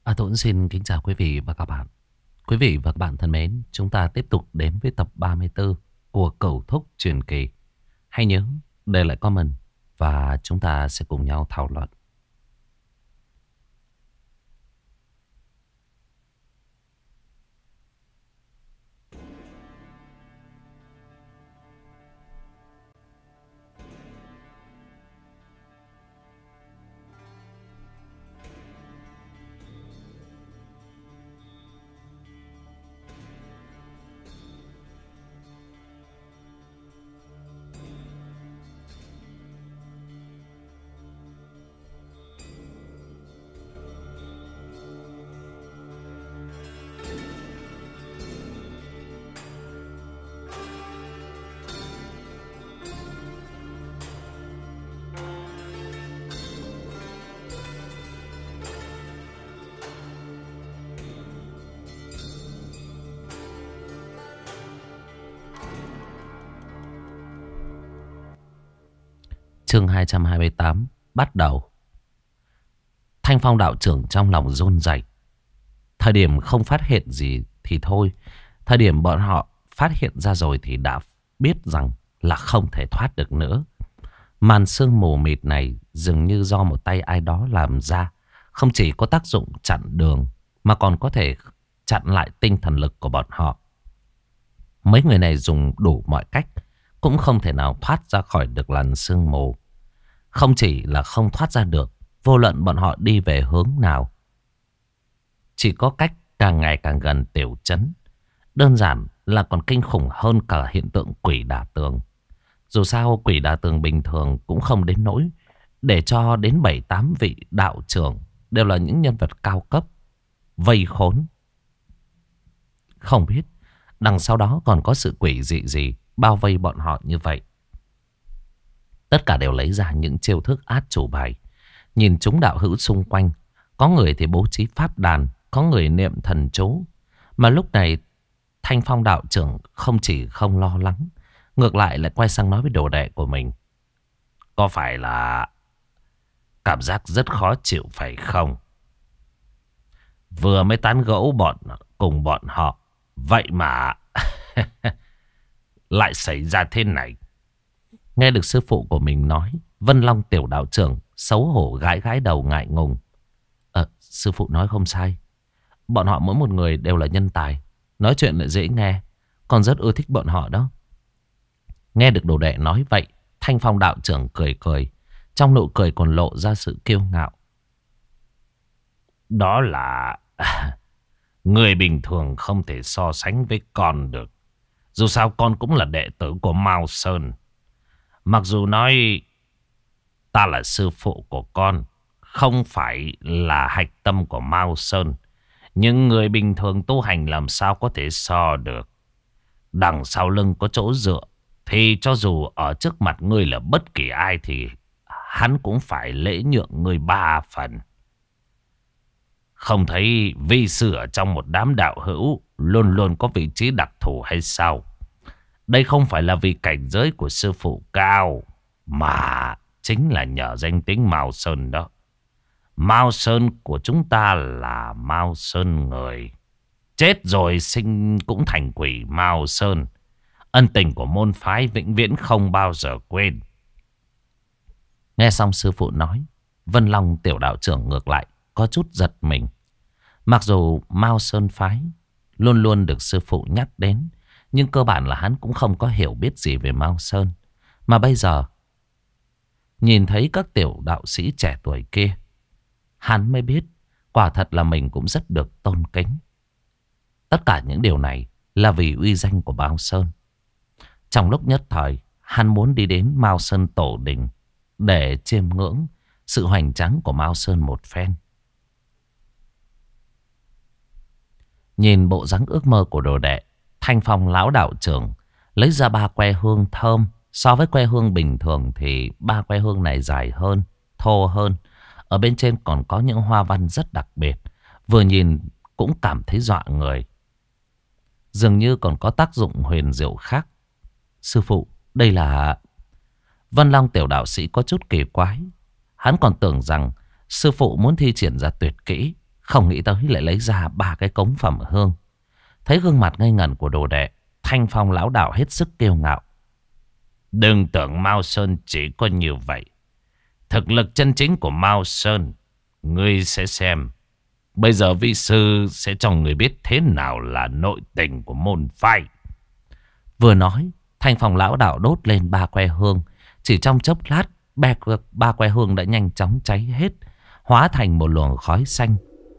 Tuấn xin kính chào quý vị và các bạn. Quý vị và các bạn thân mến, chúng ta tiếp tục đến với tập 34 của Cẩu Thúc Truyền Kỳ. Hãy nhớ, để lại comment và chúng ta sẽ cùng nhau thảo luận. Chương 228 bắt đầu. Thanh Phong đạo trưởng trong lòng run rẩy. Thời điểm không phát hiện gì thì thôi, thời điểm bọn họ phát hiện ra rồi thì đã biết rằng là không thể thoát được nữa. Màn sương mù mịt này dường như do một tay ai đó làm ra, không chỉ có tác dụng chặn đường mà còn có thể chặn lại tinh thần lực của bọn họ. Mấy người này dùng đủ mọi cách cũng không thể nào thoát ra khỏi được làn sương mù. Không chỉ là không thoát ra được, vô luận bọn họ đi về hướng nào, chỉ có cách càng ngày càng gần tiểu trấn. Đơn giản là còn kinh khủng hơn cả hiện tượng quỷ đả tường. Dù sao quỷ đả tường bình thường cũng không đến nỗi để cho đến 7-8 vị đạo trưởng đều là những nhân vật cao cấp vây khốn. Không biết đằng sau đó còn có sự quỷ dị gì bao vây bọn họ như vậy. Tất cả đều lấy ra những chiêu thức át chủ bài. Nhìn chúng đạo hữu xung quanh, có người thì bố trí pháp đàn, có người niệm thần chú. Mà lúc này Thanh Phong đạo trưởng không chỉ không lo lắng, ngược lại lại quay sang nói với đồ đệ của mình. Có phải là cảm giác rất khó chịu phải không? Vừa mới tán gẫu cùng bọn họ, vậy mà lại xảy ra thế này. Nghe được sư phụ của mình nói, Vân Long tiểu đạo trưởng xấu hổ gãi gãi đầu ngại ngùng. Sư phụ nói không sai. Bọn họ mỗi một người đều là nhân tài, nói chuyện lại dễ nghe, còn rất ưa thích bọn họ đó. Nghe được đồ đệ nói vậy, Thanh Phong đạo trưởng cười cười, trong nụ cười còn lộ ra sự kiêu ngạo. Đó là người bình thường không thể so sánh với con được. Dù sao con cũng là đệ tử của Mao Sơn. Mặc dù nói ta là sư phụ của con, không phải là hạch tâm của Mao Sơn, nhưng người bình thường tu hành làm sao có thể so được. Đằng sau lưng có chỗ dựa, thì cho dù ở trước mặt ngươi là bất kỳ ai thì hắn cũng phải lễ nhượng ngươi 3 phần. Không thấy vi sư ở trong một đám đạo hữu luôn luôn có vị trí đặc thù hay sao? Đây không phải là vì cảnh giới của sư phụ cao, mà chính là nhờ danh tính Mao Sơn đó. Mao Sơn của chúng ta là Mao Sơn người. Chết rồi sinh cũng thành quỷ Mao Sơn. Ân tình của môn phái vĩnh viễn không bao giờ quên. Nghe xong sư phụ nói, Vân Long tiểu đạo trưởng ngược lại có chút giật mình. Mặc dù Mao Sơn phái luôn luôn được sư phụ nhắc đến, nhưng cơ bản là hắn cũng không có hiểu biết gì về Mao Sơn. Mà bây giờ nhìn thấy các tiểu đạo sĩ trẻ tuổi kia, hắn mới biết quả thật là mình cũng rất được tôn kính. Tất cả những điều này là vì uy danh của Mao Sơn. Trong lúc nhất thời, hắn muốn đi đến Mao Sơn tổ đình để chiêm ngưỡng sự hoành tráng của Mao Sơn một phen. Nhìn bộ dáng ước mơ của đồ đệ, Thanh Phong lão đạo trưởng lấy ra 3 que hương thơm. So với que hương bình thường thì 3 que hương này dài hơn, thô hơn. Ở bên trên còn có những hoa văn rất đặc biệt, vừa nhìn cũng cảm thấy dọa người. Dường như còn có tác dụng huyền diệu khác. Sư phụ, đây là... Vân Long tiểu đạo sĩ có chút kỳ quái. Hắn còn tưởng rằng sư phụ muốn thi triển ra tuyệt kỹ, Không nghĩ tới lại lấy ra 3 cái cống phẩm hương. Thấy gương mặt ngây ngẩn của đồ đệ, Thanh Phong lão đạo hết sức kiêu ngạo. Đừng tưởng Mao Sơn chỉ có như vậy. Thực lực chân chính của Mao Sơn, ngươi sẽ xem. Bây giờ vi sư sẽ cho người biết thế nào là nội tình của môn phái. Vừa nói, Thanh Phong lão đạo đốt lên 3 que hương. Chỉ trong chốc lát, 3 que hương đã nhanh chóng cháy hết, hóa thành một luồng khói xanh.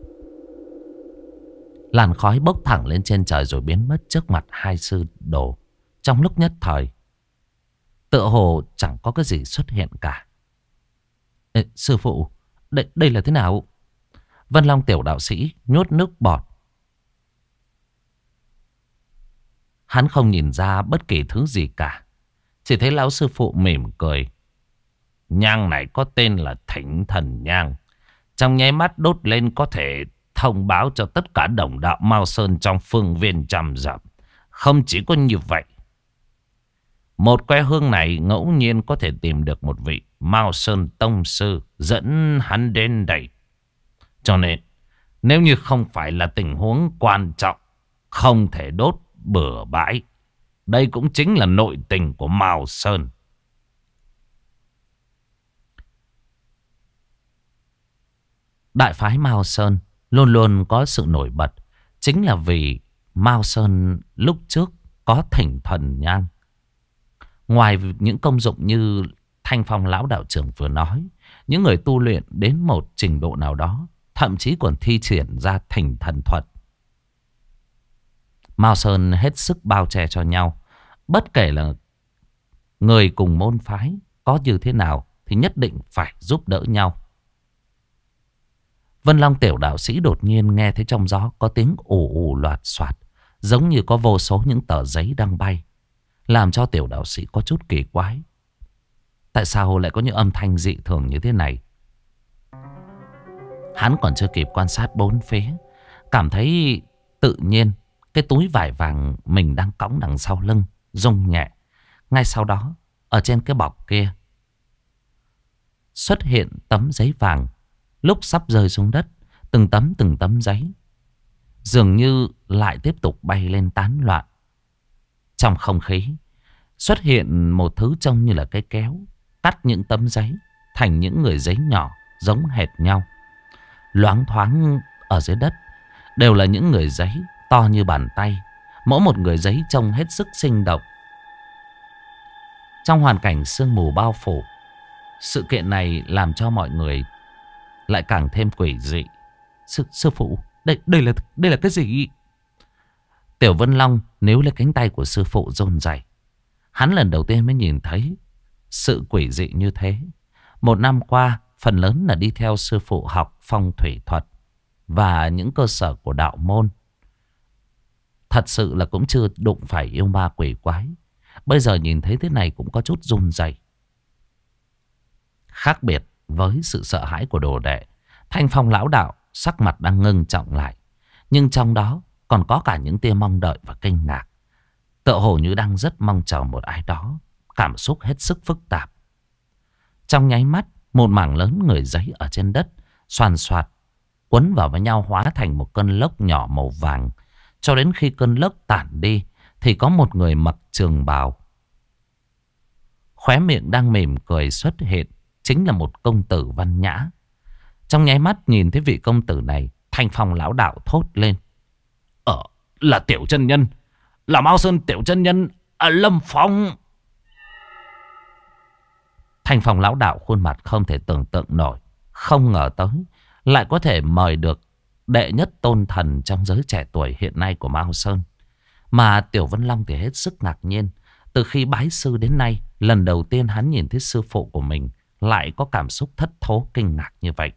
Làn khói bốc thẳng lên trên trời rồi biến mất trước mặt hai sư đồ. Trong lúc nhất thời, tựa hồ chẳng có cái gì xuất hiện cả. Ê, sư phụ, đây là thế nào? Vân Long tiểu đạo sĩ nhốt nước bọt. Hắn không nhìn ra bất kỳ thứ gì cả. Chỉ thấy lão sư phụ mỉm cười. Nhang này có tên là Thỉnh Thần Nhang. Trong nháy mắt đốt lên có thể thông báo cho tất cả đồng đạo Mao Sơn trong phương viên trăm dặm. Không chỉ có như vậy, một que hương này ngẫu nhiên có thể tìm được một vị Mao Sơn tông sư dẫn hắn đến đây. Cho nên nếu như không phải là tình huống quan trọng, không thể đốt bừa bãi. Đây cũng chính là nội tình của Mao Sơn. Đại phái Mao Sơn luôn luôn có sự nổi bật, chính là vì Mao Sơn lúc trước có Thỉnh Thần Nhang. Ngoài những công dụng như Thanh Phong lão đạo trưởng vừa nói, những người tu luyện đến một trình độ nào đó thậm chí còn thi triển ra Thỉnh Thần thuật. Mao Sơn hết sức bao che cho nhau. Bất kể là người cùng môn phái có như thế nào thì nhất định phải giúp đỡ nhau. Vân Long tiểu đạo sĩ đột nhiên nghe thấy trong gió có tiếng ù ù loạt soạt, giống như có vô số những tờ giấy đang bay, làm cho tiểu đạo sĩ có chút kỳ quái. Tại sao lại có những âm thanh dị thường như thế này? Hắn còn chưa kịp quan sát bốn phía, cảm thấy tự nhiên cái túi vải vàng mình đang cõng đằng sau lưng rung nhẹ. Ngay sau đó, ở trên cái bọc kia xuất hiện tấm giấy vàng. Lúc sắp rơi xuống đất, từng tấm giấy dường như lại tiếp tục bay lên tán loạn. Trong không khí xuất hiện một thứ trông như là cái kéo, cắt những tấm giấy thành những người giấy nhỏ giống hệt nhau. Loáng thoáng ở dưới đất đều là những người giấy to như bàn tay. Mỗi một người giấy trông hết sức sinh động. Trong hoàn cảnh sương mù bao phủ, sự kiện này làm cho mọi người lại càng thêm quỷ dị. Sư phụ, đây là cái gì? Tiểu Vân Long níu lấy cánh tay của sư phụ run rẩy. Hắn lần đầu tiên mới nhìn thấy sự quỷ dị như thế. Một năm qua, phần lớn là đi theo sư phụ học phong thủy thuật và những cơ sở của đạo môn. Thật sự là cũng chưa đụng phải yêu ma quỷ quái. Bây giờ nhìn thấy thế này cũng có chút run rẩy. Khác biệt với sự sợ hãi của đồ đệ, Thanh Phong lão đạo sắc mặt đang ngưng trọng lại. Nhưng trong đó còn có cả những tia mong đợi và kinh ngạc. Tựa hồ như đang rất mong chờ một ai đó. Cảm xúc hết sức phức tạp. Trong nháy mắt, một mảng lớn người giấy ở trên đất xoàn xoạt quấn vào với nhau, hóa thành một cơn lốc nhỏ màu vàng. Cho đến khi cơn lốc tản đi thì có một người mặc trường bào, khóe miệng đang mỉm cười xuất hiện. Chính là một công tử văn nhã. Trong nháy mắt nhìn thấy vị công tử này, Thanh Phong lão đạo thốt lên. Là Tiểu chân nhân, là Mao Sơn Tiểu chân nhân Lâm Phong. Thanh Phong lão đạo khuôn mặt không thể tưởng tượng nổi. Không ngờ tới lại có thể mời được đệ nhất tôn thần trong giới trẻ tuổi hiện nay của Mao Sơn. Mà Tiểu Vân Long thì hết sức ngạc nhiên. Từ khi bái sư đến nay, lần đầu tiên hắn nhìn thấy sư phụ của mình lại có cảm xúc thất thố kinh ngạc như vậy.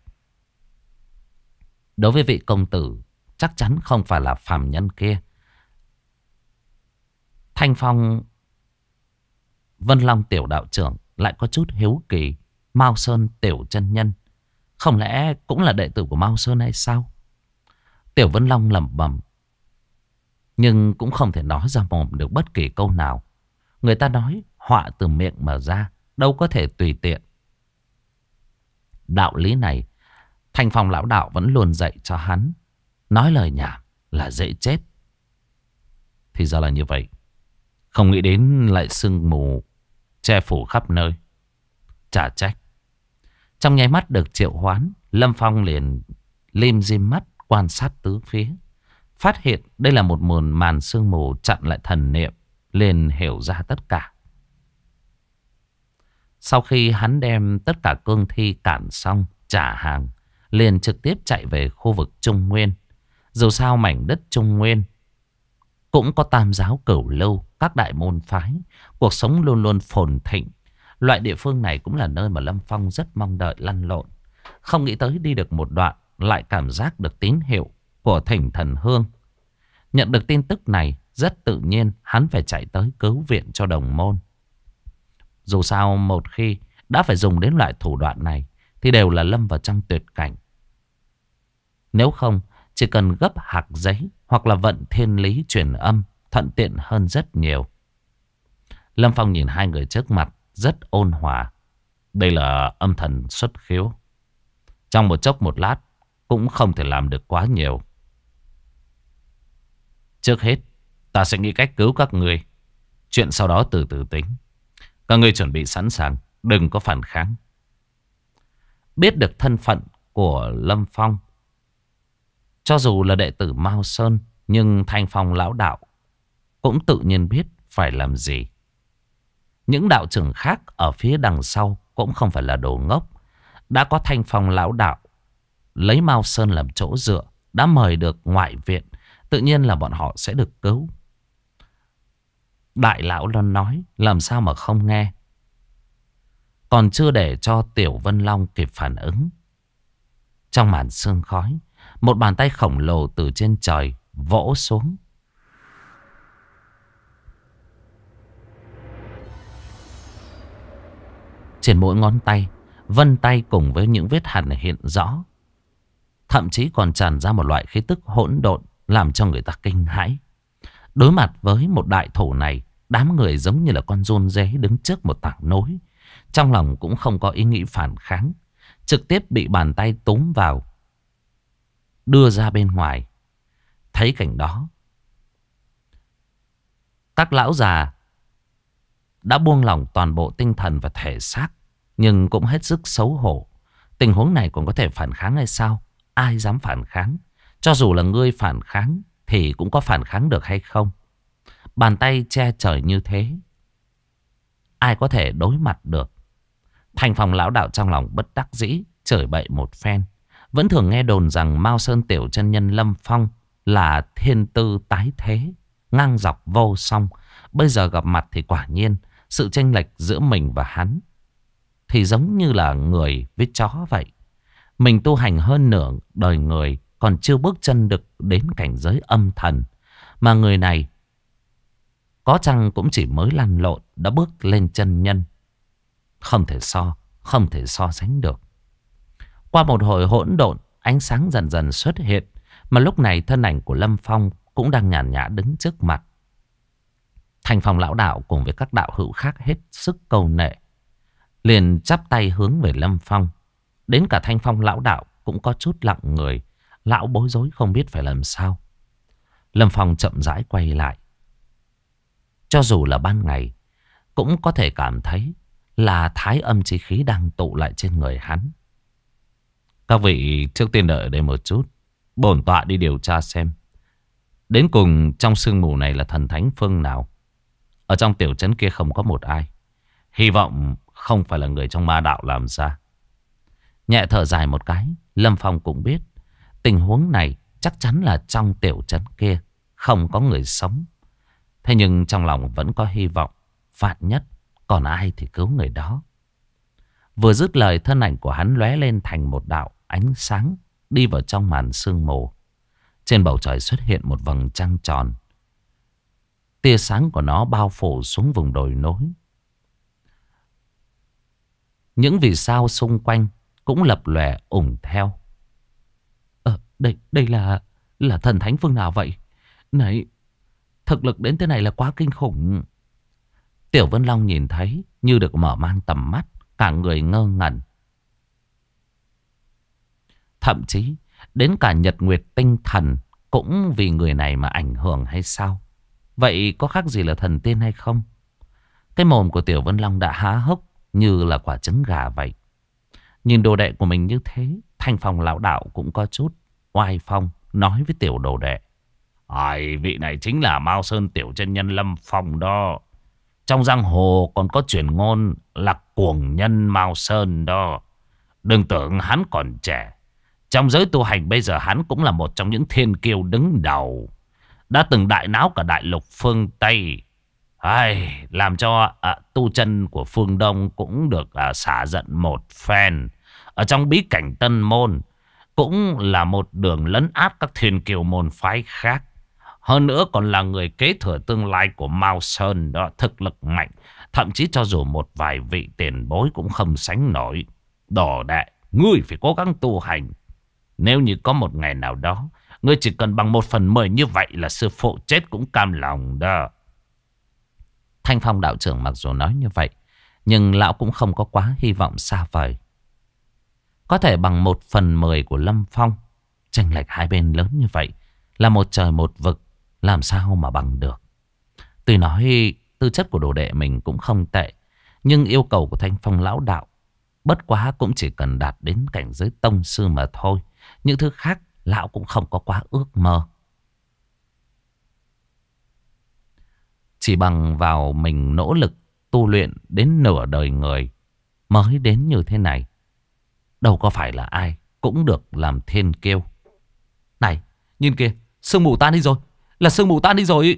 Đối với vị công tử chắc chắn không phải là phàm nhân kia, Thanh Phong Vân Long tiểu đạo trưởng lại có chút hiếu kỳ. Mao Sơn Tiểu chân nhân không lẽ cũng là đệ tử của Mao Sơn hay sao? Tiểu Vân Long lẩm bẩm, nhưng cũng không thể nói ra mồm được bất kỳ câu nào. Người ta nói họa từ miệng mà ra, đâu có thể tùy tiện. Đạo lý này Thanh Phong lão đạo vẫn luôn dạy cho hắn. Nói lời nhảm là dễ chết. Thì ra là như vậy. Không nghĩ đến lại sương mù che phủ khắp nơi. Chả trách. Trong nháy mắt được triệu hoán, Lâm Phong liền lim dim mắt quan sát tứ phía. Phát hiện đây là một màn sương mù chặn lại thần niệm. Liền hiểu ra tất cả. Sau khi hắn đem tất cả cương thi cản xong, trả hàng, liền trực tiếp chạy về khu vực Trung Nguyên. Dù sao mảnh đất Trung Nguyên cũng có tam giáo cửu lưu, các đại môn phái, cuộc sống luôn luôn phồn thịnh. Loại địa phương này cũng là nơi mà Lâm Phong rất mong đợi lăn lộn. Không nghĩ tới đi được một đoạn, lại cảm giác được tín hiệu của Thỉnh Thần Hương. Nhận được tin tức này, rất tự nhiên hắn phải chạy tới cứu viện cho đồng môn. Dù sao một khi đã phải dùng đến loại thủ đoạn này thì đều là lâm vào trong tuyệt cảnh. Nếu không, chỉ cần gấp hạc giấy hoặc là vận thiên lý truyền âm thuận tiện hơn rất nhiều. Lâm Phong nhìn hai người trước mặt rất ôn hòa. Đây là âm thần xuất khiếu. Trong một chốc một lát cũng không thể làm được quá nhiều. Trước hết, ta sẽ nghĩ cách cứu các người. Chuyện sau đó từ từ tính. Các ngươi chuẩn bị sẵn sàng, đừng có phản kháng. Biết được thân phận của Lâm Phong, cho dù là đệ tử Mao Sơn, nhưng Thanh Phong lão đạo cũng tự nhiên biết phải làm gì. Những đạo trưởng khác ở phía đằng sau cũng không phải là đồ ngốc. Đã có Thanh Phong lão đạo lấy Mao Sơn làm chỗ dựa, đã mời được ngoại viện, tự nhiên là bọn họ sẽ được cứu. Đại lão luôn nói, làm sao mà không nghe. Còn chưa để cho Tiểu Vân Long kịp phản ứng, trong màn sương khói, một bàn tay khổng lồ từ trên trời vỗ xuống. Trên mỗi ngón tay, vân tay cùng với những vết hằn hiện rõ. Thậm chí còn tràn ra một loại khí tức hỗn độn, làm cho người ta kinh hãi. Đối mặt với một đại thủ này, đám người giống như là con giun dế đứng trước một tảng núi. Trong lòng cũng không có ý nghĩ phản kháng, trực tiếp bị bàn tay túm vào, đưa ra bên ngoài. Thấy cảnh đó, các lão già đã buông lỏng toàn bộ tinh thần và thể xác, nhưng cũng hết sức xấu hổ. Tình huống này còn có thể phản kháng hay sao? Ai dám phản kháng? Cho dù là ngươi phản kháng thì cũng có phản kháng được hay không? Bàn tay che trời như thế, ai có thể đối mặt được? Thanh Phong lão đạo trong lòng bất đắc dĩ, chửi bậy một phen. Vẫn thường nghe đồn rằng Mao Sơn tiểu chân nhân Lâm Phong là thiên tư tái thế, ngang dọc vô song. Bây giờ gặp mặt thì quả nhiên sự chênh lệch giữa mình và hắn thì giống như là người với chó vậy. Mình tu hành hơn nửa đời người, còn chưa bước chân được đến cảnh giới âm thần, mà người này có chăng cũng chỉ mới lăn lộn đã bước lên chân nhân. Không thể so sánh được. Qua một hồi hỗn độn, ánh sáng dần dần xuất hiện, mà lúc này thân ảnh của Lâm Phong cũng đang nhàn nhã đứng trước mặt. Thanh Phong lão đạo cùng với các đạo hữu khác hết sức câu nệ, liền chắp tay hướng về Lâm Phong. Đến cả Thanh Phong lão đạo cũng có chút lặng người, lão bối rối không biết phải làm sao. Lâm Phong chậm rãi quay lại. Cho dù là ban ngày, cũng có thể cảm thấy là thái âm chi khí đang tụ lại trên người hắn. Các vị trước tiên đợi ở đây một chút, bổn tọa đi điều tra xem đến cùng trong sương mù này là thần thánh phương nào. Ở trong tiểu trấn kia không có một ai, hy vọng không phải là người trong ma đạo làm ra. Nhẹ thở dài một cái, Lâm Phong cũng biết tình huống này chắc chắn là trong tiểu trấn kia không có người sống. Thế nhưng trong lòng vẫn có hy vọng, vạn nhất còn ai thì cứu người đó. Vừa dứt lời, thân ảnh của hắn lóe lên thành một đạo ánh sáng, đi vào trong màn sương mù. Trên bầu trời xuất hiện một vầng trăng tròn. Tia sáng của nó bao phủ xuống vùng đồi núi. Những vì sao xung quanh cũng lập lòe ủng theo. Đây là thần thánh phương nào vậy? Này, thực lực đến thế này là quá kinh khủng. Tiểu Vân Long nhìn thấy như được mở mang tầm mắt, cả người ngơ ngẩn. Thậm chí đến cả nhật nguyệt tinh thần cũng vì người này mà ảnh hưởng hay sao? Vậy có khác gì là thần tiên hay không? Cái mồm của Tiểu Vân Long đã há hốc như là quả trứng gà vậy. Nhìn đồ đệ của mình như thế, Thanh Phong lão đạo cũng có chút oai phong, nói với tiểu đồ đệ. Ai, vị này chính là Mao Sơn tiểu chân nhân Lâm Phong đó. Trong giang hồ còn có truyền ngôn là cuồng nhân Mao Sơn đó. Đừng tưởng hắn còn trẻ. Trong giới tu hành bây giờ hắn cũng là một trong những thiên kiêu đứng đầu. Đã từng đại náo cả đại lục phương Tây. Ai, làm cho tu chân của phương Đông cũng được xả giận một phen. Ở trong bí cảnh Tân Môn cũng là một đường lấn át các thiên kiêu môn phái khác. Hơn nữa còn là người kế thừa tương lai của Mao Sơn đó, thực lực mạnh. Thậm chí cho dù một vài vị tiền bối cũng không sánh nổi. Đồ đệ, ngươi phải cố gắng tu hành. Nếu như có một ngày nào đó, ngươi chỉ cần bằng 1/10 như vậy là sư phụ chết cũng cam lòng đó. Thanh Phong đạo trưởng mặc dù nói như vậy, nhưng lão cũng không có quá hy vọng xa vời. Có thể bằng 1/10 của Lâm Phong, chênh lệch hai bên lớn như vậy, là một trời một vực, làm sao mà bằng được. Tuy nói tư chất của đồ đệ mình cũng không tệ, nhưng yêu cầu của Thanh Phong lão đạo bất quá cũng chỉ cần đạt đến cảnh giới tông sư mà thôi. Những thứ khác lão cũng không có quá ước mơ. Chỉ bằng vào mình nỗ lực tu luyện đến nửa đời người mới đến như thế này. Đâu có phải là ai cũng được làm thiên kiêu. Này, nhìn kìa, sương mù tan đi rồi. Là sương mù tan đi rồi.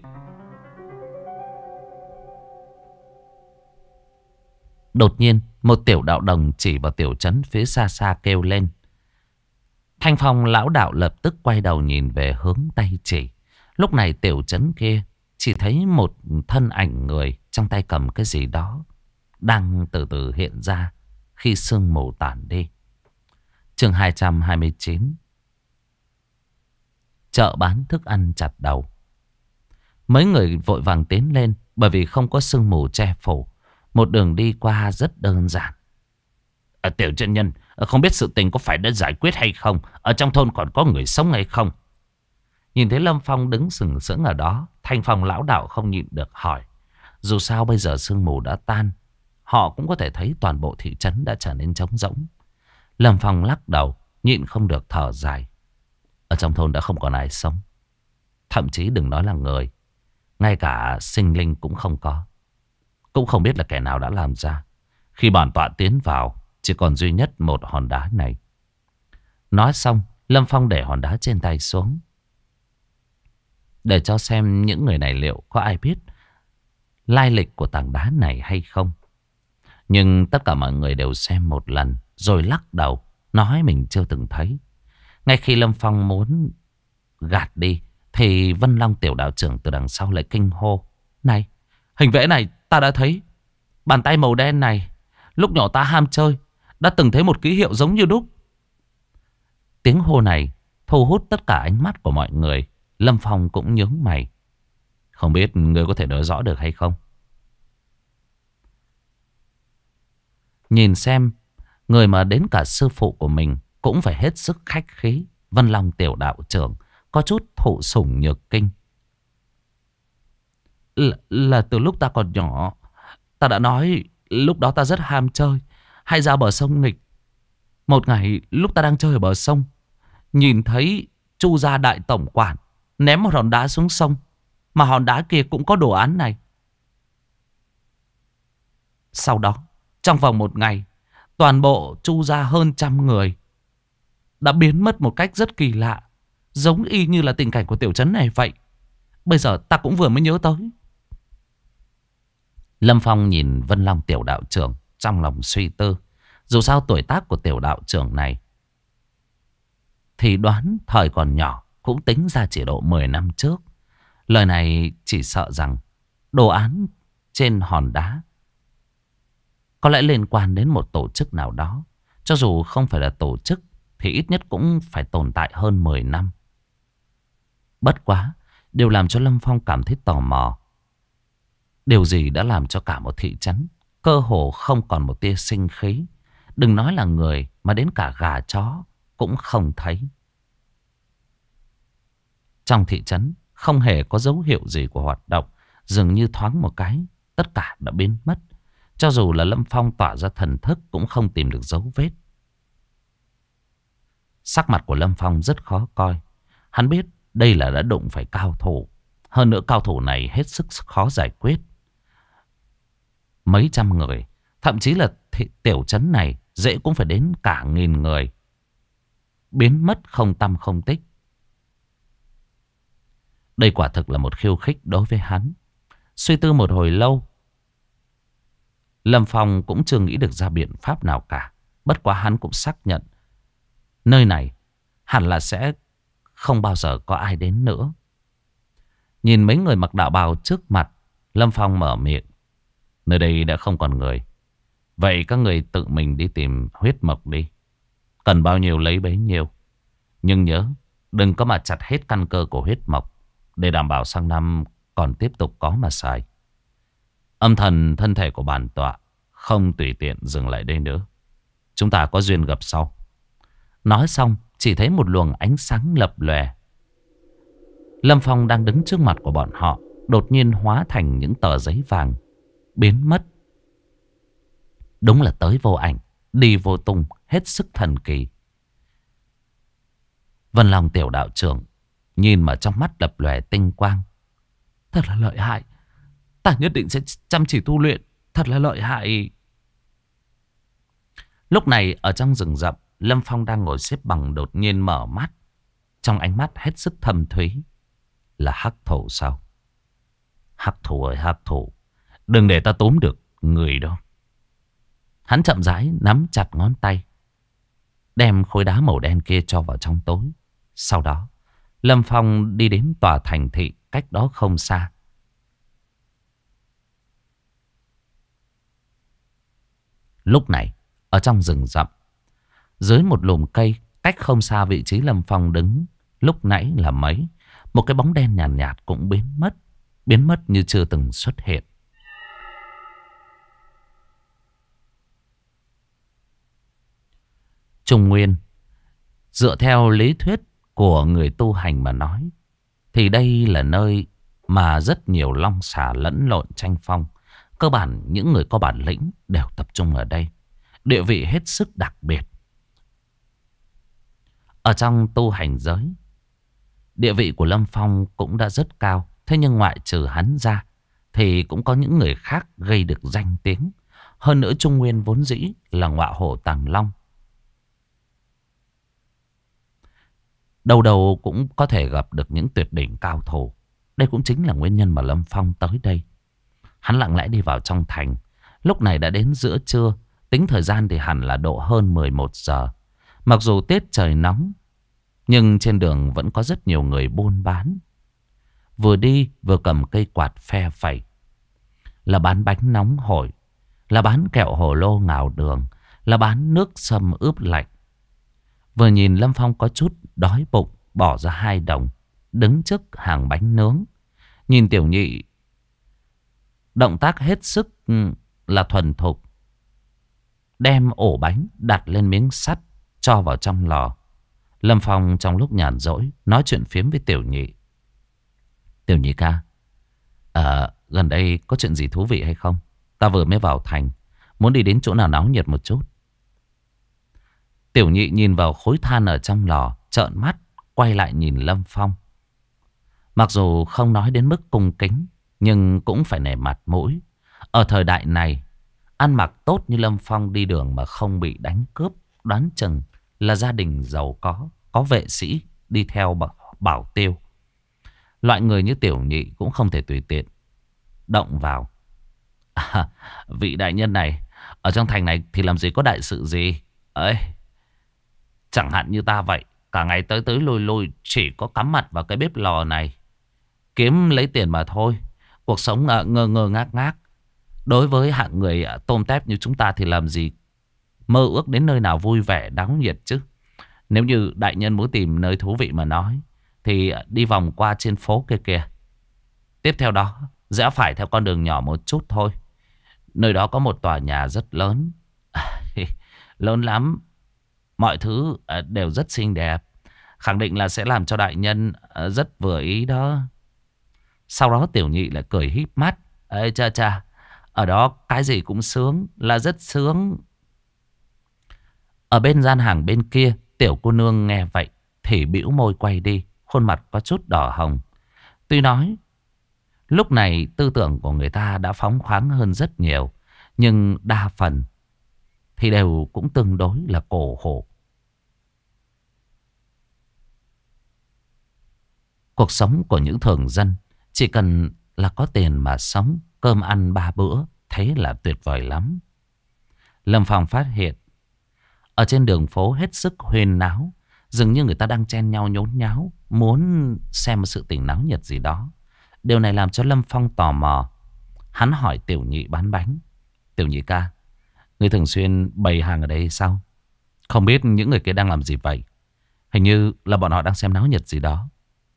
Đột nhiên, một tiểu đạo đồng chỉ vào tiểu trấn phía xa xa kêu lên. Thanh Phong lão đạo lập tức quay đầu nhìn về hướng tay chỉ. Lúc này tiểu trấn kia chỉ thấy một thân ảnh người trong tay cầm cái gì đó đang từ từ hiện ra khi sương mù tản đi. Chương 229. Chợ bán thức ăn chặt đầu. Mấy người vội vàng tiến lên bởi vì không có sương mù che phủ. Một đường đi qua rất đơn giản. Tiểu chân nhân, không biết sự tình có phải đã giải quyết hay không? Ở trong thôn còn có người sống hay không? Nhìn thấy Lâm Phong đứng sừng sững ở đó, Thanh Phong lão đạo không nhịn được hỏi. Dù sao bây giờ sương mù đã tan, họ cũng có thể thấy toàn bộ thị trấn đã trở nên trống rỗng. Lâm Phong lắc đầu, nhịn không được thở dài. Ở trong thôn đã không còn ai sống. Thậm chí đừng nói là người, ngay cả sinh linh cũng không có. Cũng không biết là kẻ nào đã làm ra. Khi bản tọa tiến vào, chỉ còn duy nhất một hòn đá này. Nói xong, Lâm Phong để hòn đá trên tay xuống, để cho xem những người này liệu có ai biết lai lịch của tảng đá này hay không. Nhưng tất cả mọi người đều xem một lần rồi lắc đầu, nói mình chưa từng thấy. Ngay khi Lâm Phong muốn gạt đi thì Vân Long tiểu đạo trưởng từ đằng sau lại kinh hô. Này, hình vẽ này ta đã thấy. Bàn tay màu đen này, lúc nhỏ ta ham chơi, đã từng thấy một ký hiệu giống như đúc. Tiếng hô này thu hút tất cả ánh mắt của mọi người. Lâm Phong cũng nhướng mày. Không biết người có thể nói rõ được hay không? Nhìn xem, người mà đến cả sư phụ của mình cũng phải hết sức khách khí. Vân Long tiểu đạo trưởng có chút thụ sủng nhược kinh. Là từ lúc ta còn nhỏ, ta đã nói lúc đó ta rất ham chơi, hay ra bờ sông nghịch. Một ngày lúc ta đang chơi ở bờ sông, nhìn thấy Chu gia đại tổng quản ném một hòn đá xuống sông, mà hòn đá kia cũng có đồ án này. Sau đó, trong vòng một ngày, toàn bộ Chu gia hơn 100 người đã biến mất một cách rất kỳ lạ, giống y như là tình cảnh của tiểu trấn này vậy. Bây giờ ta cũng vừa mới nhớ tới. Lâm Phong nhìn Vân Long tiểu đạo trưởng, trong lòng suy tư. Dù sao tuổi tác của tiểu đạo trưởng này thì đoán thời còn nhỏ, cũng tính ra chỉ độ 10 năm trước. Lời này chỉ sợ rằng đồ án trên hòn đá có lẽ liên quan đến một tổ chức nào đó. Cho dù không phải là tổ chức thì ít nhất cũng phải tồn tại hơn 10 năm. Bất quá, điều làm cho Lâm Phong cảm thấy tò mò. Điều gì đã làm cho cả một thị trấn cơ hồ không còn một tia sinh khí. Đừng nói là người, mà đến cả gà chó cũng không thấy. Trong thị trấn không hề có dấu hiệu gì của hoạt động. Dường như thoáng một cái, tất cả đã biến mất. Cho dù là Lâm Phong tỏa ra thần thức cũng không tìm được dấu vết. Sắc mặt của Lâm Phong rất khó coi. Hắn biết đây là đã đụng phải cao thủ. Hơn nữa cao thủ này hết sức khó giải quyết. Mấy trăm người, thậm chí là tiểu trấn này dễ cũng phải đến cả 1000 người. Biến mất không tăm không tích. Đây quả thực là một khiêu khích đối với hắn. Suy tư một hồi lâu, Lâm Phong cũng chưa nghĩ được ra biện pháp nào cả. Bất quá hắn cũng xác nhận nơi này hẳn là sẽ không bao giờ có ai đến nữa. Nhìn mấy người mặc đạo bào trước mặt, Lâm Phong mở miệng. Nơi đây đã không còn người. Vậy các người tự mình đi tìm huyết mộc đi. Cần bao nhiêu lấy bấy nhiêu. Nhưng nhớ, đừng có mà chặt hết căn cơ của huyết mộc, để đảm bảo sang năm còn tiếp tục có mà xài. Âm thần thân thể của bản tọa không tùy tiện dừng lại đây nữa. Chúng ta có duyên gặp sau. Nói xong, chỉ thấy một luồng ánh sáng lập lòe. Lâm Phong đang đứng trước mặt của bọn họ, đột nhiên hóa thành những tờ giấy vàng, biến mất. Đúng là tới vô ảnh, đi vô tung, hết sức thần kỳ. Vân Long tiểu đạo trưởng nhìn mà trong mắt lập lòe tinh quang. Thật là lợi hại. Ta nhất định sẽ chăm chỉ tu luyện. Thật là lợi hại. Lúc này ở trong rừng rậm, Lâm Phong đang ngồi xếp bằng đột nhiên mở mắt. Trong ánh mắt hết sức thâm thúy. Là hắc thủ sao? Hắc thủ ơi hắc thủ, đừng để ta tóm được người đó. Hắn chậm rãi nắm chặt ngón tay, đem khối đá màu đen kia cho vào trong tối. Sau đó Lâm Phong đi đến tòa thành thị cách đó không xa. Lúc này ở trong rừng rậm, dưới một lùm cây cách không xa vị trí Lâm Phong đứng lúc nãy là mấy, một cái bóng đen nhàn nhạt cũng biến mất. Biến mất như chưa từng xuất hiện. Trung Nguyên, dựa theo lý thuyết của người tu hành mà nói, thì đây là nơi mà rất nhiều long xà lẫn lộn tranh phong. Cơ bản những người có bản lĩnh đều tập trung ở đây. Địa vị hết sức đặc biệt. Ở trong tu hành giới, địa vị của Lâm Phong cũng đã rất cao. Thế nhưng ngoại trừ hắn ra thì cũng có những người khác gây được danh tiếng. Hơn nữa Trung Nguyên vốn dĩ là ngọa hổ tàng long. Đầu đầu cũng có thể gặp được những tuyệt đỉnh cao thủ. Đây cũng chính là nguyên nhân mà Lâm Phong tới đây. Hắn lặng lẽ đi vào trong thành. Lúc này đã đến giữa trưa. Tính thời gian thì hẳn là độ hơn 11 giờ. Mặc dù tiết trời nóng, nhưng trên đường vẫn có rất nhiều người buôn bán. Vừa đi vừa cầm cây quạt phe phẩy. Là bán bánh nóng hổi, là bán kẹo hồ lô ngào đường, là bán nước sâm ướp lạnh. Vừa nhìn Lâm Phong có chút đói bụng, bỏ ra 2 đồng, đứng trước hàng bánh nướng. Nhìn tiểu nhị, động tác hết sức là thuần thục. Đem ổ bánh đặt lên miếng sắt, cho vào trong lò. Lâm Phong trong lúc nhàn rỗi nói chuyện phiếm với tiểu nhị. Tiểu nhị ca, gần đây có chuyện gì thú vị hay không? Ta vừa mới vào thành, muốn đi đến chỗ nào náo nhiệt một chút. Tiểu nhị nhìn vào khối than ở trong lò, trợn mắt, quay lại nhìn Lâm Phong. Mặc dù không nói đến mức cung kính, nhưng cũng phải nể mặt mũi. Ở thời đại này, ăn mặc tốt như Lâm Phong đi đường mà không bị đánh cướp, đoán chừng là gia đình giàu có vệ sĩ đi theo bảo tiêu. Loại người như tiểu nhị cũng không thể tùy tiện động vào. Vị đại nhân này, ở trong thành này thì làm gì có đại sự gì ấy. Chẳng hạn như ta vậy, cả ngày tới tới lui lui chỉ có cắm mặt vào cái bếp lò này, kiếm lấy tiền mà thôi. Cuộc sống ngơ ngơ ngác ngác. Đối với hạng người tôm tép như chúng ta thì làm gì mơ ước đến nơi nào vui vẻ náo nhiệt chứ. Nếu như đại nhân muốn tìm nơi thú vị mà nói, thì đi vòng qua trên phố kia kìa. Tiếp theo đó rẽ phải theo con đường nhỏ một chút thôi. Nơi đó có một tòa nhà rất lớn. Lớn lắm. Mọi thứ đều rất xinh đẹp. Khẳng định là sẽ làm cho đại nhân rất vừa ý đó. Sau đó tiểu nhị lại cười híp mắt. Ê cha cha, ở đó cái gì cũng sướng, là rất sướng. Ở bên gian hàng bên kia, tiểu cô nương nghe vậy thì bĩu môi quay đi, khuôn mặt có chút đỏ hồng. Tuy nói lúc này tư tưởng của người ta đã phóng khoáng hơn rất nhiều, nhưng đa phần thì đều cũng tương đối là cổ hủ. Cuộc sống của những thường dân chỉ cần là có tiền mà sống, cơm ăn 3 bữa, thế là tuyệt vời lắm. Lâm Phong phát hiện ở trên đường phố hết sức huyên náo, dường như người ta đang chen nhau nhốn nháo, muốn xem một sự tình náo nhiệt gì đó. Điều này làm cho Lâm Phong tò mò. Hắn hỏi tiểu nhị bán bánh. Tiểu nhị ca, người thường xuyên bày hàng ở đây sao? Không biết những người kia đang làm gì vậy? Hình như là bọn họ đang xem náo nhiệt gì đó.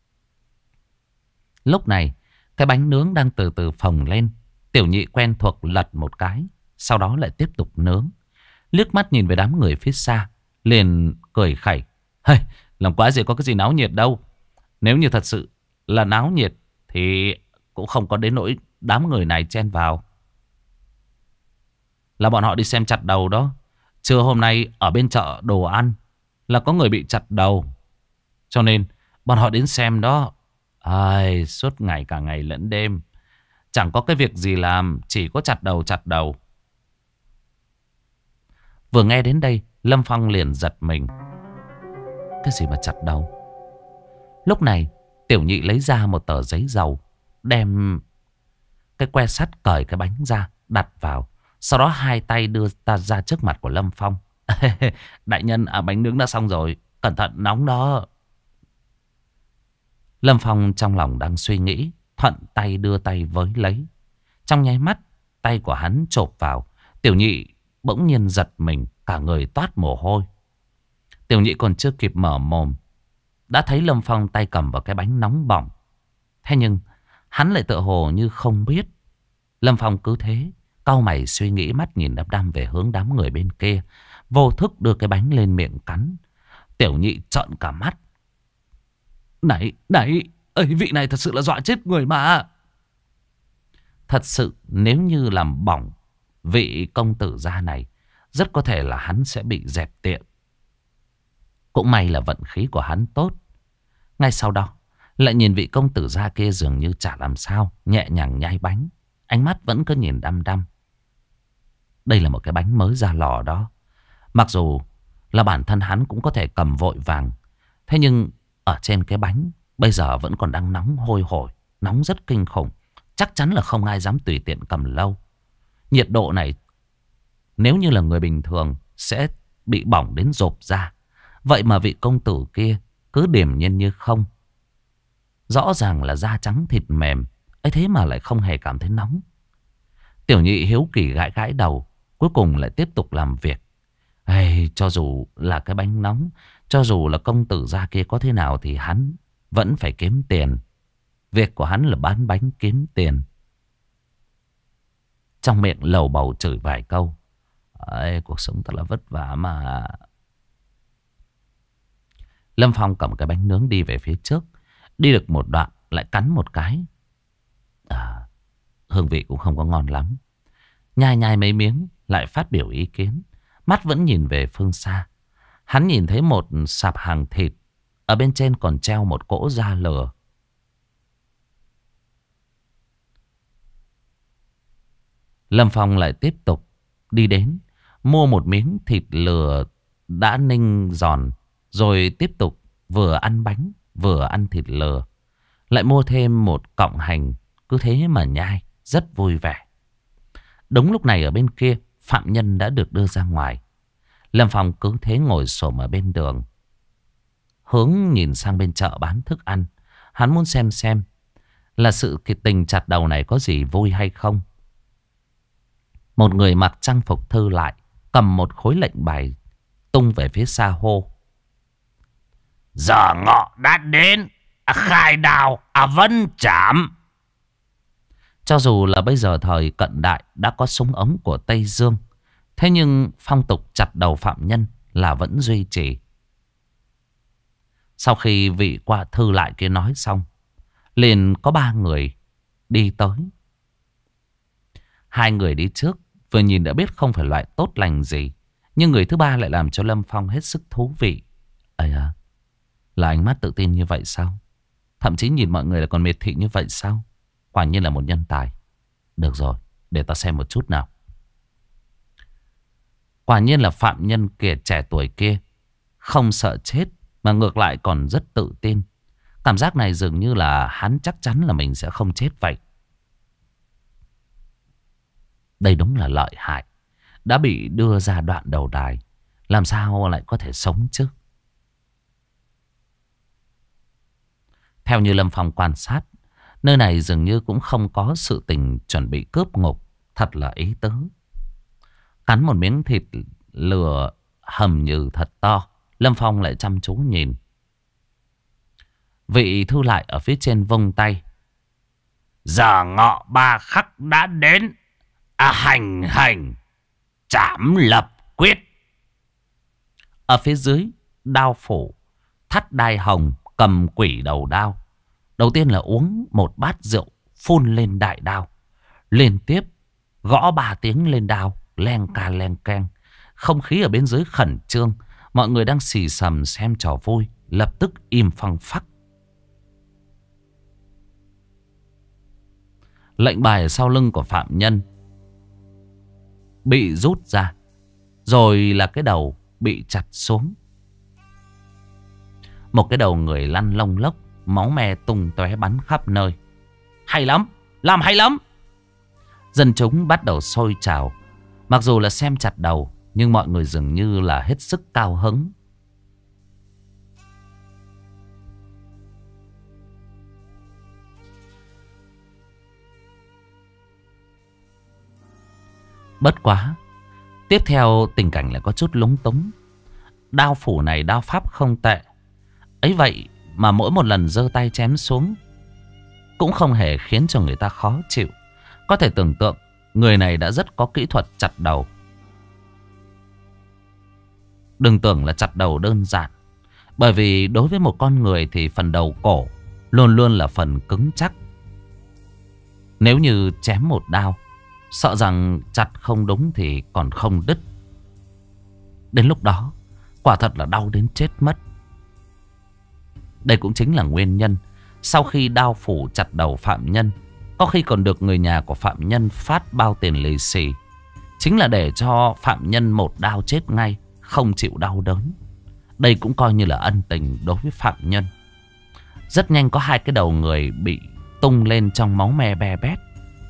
Lúc này, cái bánh nướng đang từ từ phồng lên. Tiểu nhị quen thuộc lật một cái, sau đó lại tiếp tục nướng. Liếc mắt nhìn về đám người phía xa, liền cười khẩy. Hey, làm quá gì có cái gì náo nhiệt đâu. Nếu như thật sự là náo nhiệt thì cũng không có đến nỗi đám người này chen vào. Là bọn họ đi xem chặt đầu đó. Trưa hôm nay ở bên chợ đồ ăn là có người bị chặt đầu, cho nên bọn họ đến xem đó. Ai, suốt ngày cả ngày lẫn đêm, chẳng có cái việc gì làm, chỉ có chặt đầu chặt đầu. Vừa nghe đến đây, Lâm Phong liền giật mình. Cái gì mà chặt đầu? Lúc này tiểu nhị lấy ra một tờ giấy dầu, đem cái que sắt cởi cái bánh ra, đặt vào. Sau đó hai tay đưa ta ra trước mặt của Lâm Phong. Đại nhân, bánh nướng đã xong rồi, cẩn thận nóng đó. Lâm Phong trong lòng đang suy nghĩ, thuận tay đưa tay với lấy. Trong nháy mắt, tay của hắn chộp vào. Tiểu nhị bỗng nhiên giật mình, cả người toát mồ hôi. Tiểu nhị còn chưa kịp mở mồm, đã thấy Lâm Phong tay cầm vào cái bánh nóng bỏng. Thế nhưng hắn lại tựa hồ như không biết. Lâm Phong cứ thế cau mày suy nghĩ, mắt nhìn đăm đăm về hướng đám người bên kia, vô thức đưa cái bánh lên miệng cắn. Tiểu nhị trợn cả mắt. Này, vị này thật sự là dọa chết người mà. Thật sự nếu như làm bỏng vị công tử gia này, rất có thể là hắn sẽ bị dẹp tiện. Cũng may là vận khí của hắn tốt. Ngay sau đó lại nhìn vị công tử gia kia dường như chả làm sao, nhẹ nhàng nhai bánh, ánh mắt vẫn cứ nhìn đăm đăm. Đây là một cái bánh mới ra lò đó. Mặc dù là bản thân hắn cũng có thể cầm vội vàng, thế nhưng ở trên cái bánh bây giờ vẫn còn đang nóng hôi hổi, nóng rất kinh khủng. Chắc chắn là không ai dám tùy tiện cầm lâu. Nhiệt độ này nếu như là người bình thường sẽ bị bỏng đến rộp ra. Vậy mà vị công tử kia cứ điềm nhiên như không. Rõ ràng là da trắng thịt mềm, ấy thế mà lại không hề cảm thấy nóng. Tiểu nhị hiếu kỳ gãi gãi đầu, cuối cùng lại tiếp tục làm việc. Cho dù là cái bánh nóng, cho dù là công tử gia kia có thế nào thì hắn vẫn phải kiếm tiền. Việc của hắn là bán bánh kiếm tiền. Trong miệng lầu bầu chửi vài câu. Cuộc sống thật là vất vả mà. Lâm Phong cầm cái bánh nướng đi về phía trước. Đi được một đoạn lại cắn một cái. Hương vị cũng không có ngon lắm. Nhai nhai mấy miếng lại phát biểu ý kiến. Mắt vẫn nhìn về phương xa. Hắn nhìn thấy một sạp hàng thịt, ở bên trên còn treo một cỗ da lừa. Lâm Phong lại tiếp tục đi đến, mua một miếng thịt lừa đã ninh giòn, rồi tiếp tục vừa ăn bánh vừa ăn thịt lừa. Lại mua thêm một cọng hành, cứ thế mà nhai, rất vui vẻ. Đúng lúc này ở bên kia, phạm nhân đã được đưa ra ngoài. Lâm Phong cứ thế ngồi xổm ở bên đường, hướng nhìn sang bên chợ bán thức ăn. Hắn muốn xem là sự tình chặt đầu này có gì vui hay không. Một người mặc trang phục thư lại, cầm một khối lệnh bài, tung về phía xa hô. Giờ ngọ đã đến, khai đào vân chạm. Cho dù là bây giờ thời cận đại đã có súng ống của Tây Dương, thế nhưng phong tục chặt đầu phạm nhân là vẫn duy trì. Sau khi vị qua thư lại kia nói xong, liền có 3 người đi tới. 2 người đi trước vừa nhìn đã biết không phải loại tốt lành gì, nhưng người thứ 3 lại làm cho Lâm Phong hết sức thú vị. Ây à, là ánh mắt tự tin như vậy sao? Thậm chí nhìn mọi người là còn miệt thị như vậy sao? Quả nhiên là một nhân tài. Được rồi, để ta xem một chút nào. Quả nhiên là phạm nhân kia trẻ tuổi kia không sợ chết, mà ngược lại còn rất tự tin. Cảm giác này dường như là hắn chắc chắn là mình sẽ không chết vậy. Đây đúng là lợi hại. Đã bị đưa ra đoạn đầu đài, làm sao lại có thể sống chứ? Theo như Lâm Phong quan sát, nơi này dường như cũng không có sự tình chuẩn bị cướp ngục. Thật là ý tứ. Cắn một miếng thịt lừa hầm nhừ thật to, Lâm Phong lại chăm chú nhìn. Vị thư lại ở phía trên vung tay. Giờ ngọ 3 khắc đã đến. Hành hành, trảm lập quyết. Ở phía dưới, đao phủ, thắt đai hồng, cầm quỷ đầu đao. Đầu tiên là uống một bát rượu, phun lên đại đao. Liên tiếp, gõ 3 tiếng lên đao, len ca len keng. Không khí ở bên dưới khẩn trương. Mọi người đang xì xầm xem trò vui, lập tức im phăng phắc. Lệnh bài ở sau lưng của phạm nhân bị rút ra, rồi là cái đầu bị chặt xuống. Một cái đầu người lăn lông lốc, máu me tung tóe bắn khắp nơi. Hay lắm, làm hay lắm. Dân chúng bắt đầu sôi trào. Mặc dù là xem chặt đầu, nhưng mọi người dường như là hết sức cao hứng. Bất quá, tiếp theo tình cảnh lại có chút lúng túng. Đao phủ này đao pháp không tệ, ấy vậy mà mỗi một lần giơ tay chém xuống cũng không hề khiến cho người ta khó chịu. Có thể tưởng tượng người này đã rất có kỹ thuật chặt đầu. Đừng tưởng là chặt đầu đơn giản, bởi vì đối với một con người thì phần đầu cổ luôn luôn là phần cứng chắc. Nếu như chém một đao, sợ rằng chặt không đúng thì còn không đứt. Đến lúc đó, quả thật là đau đến chết mất. Đây cũng chính là nguyên nhân sau khi đao phủ chặt đầu phạm nhân, có khi còn được người nhà của phạm nhân phát bao tiền lì xì, chính là để cho phạm nhân một đao chết ngay, không chịu đau đớn. Đây cũng coi như là ân tình đối với phạm nhân. Rất nhanh có 2 cái đầu người bị tung lên trong máu me be bét.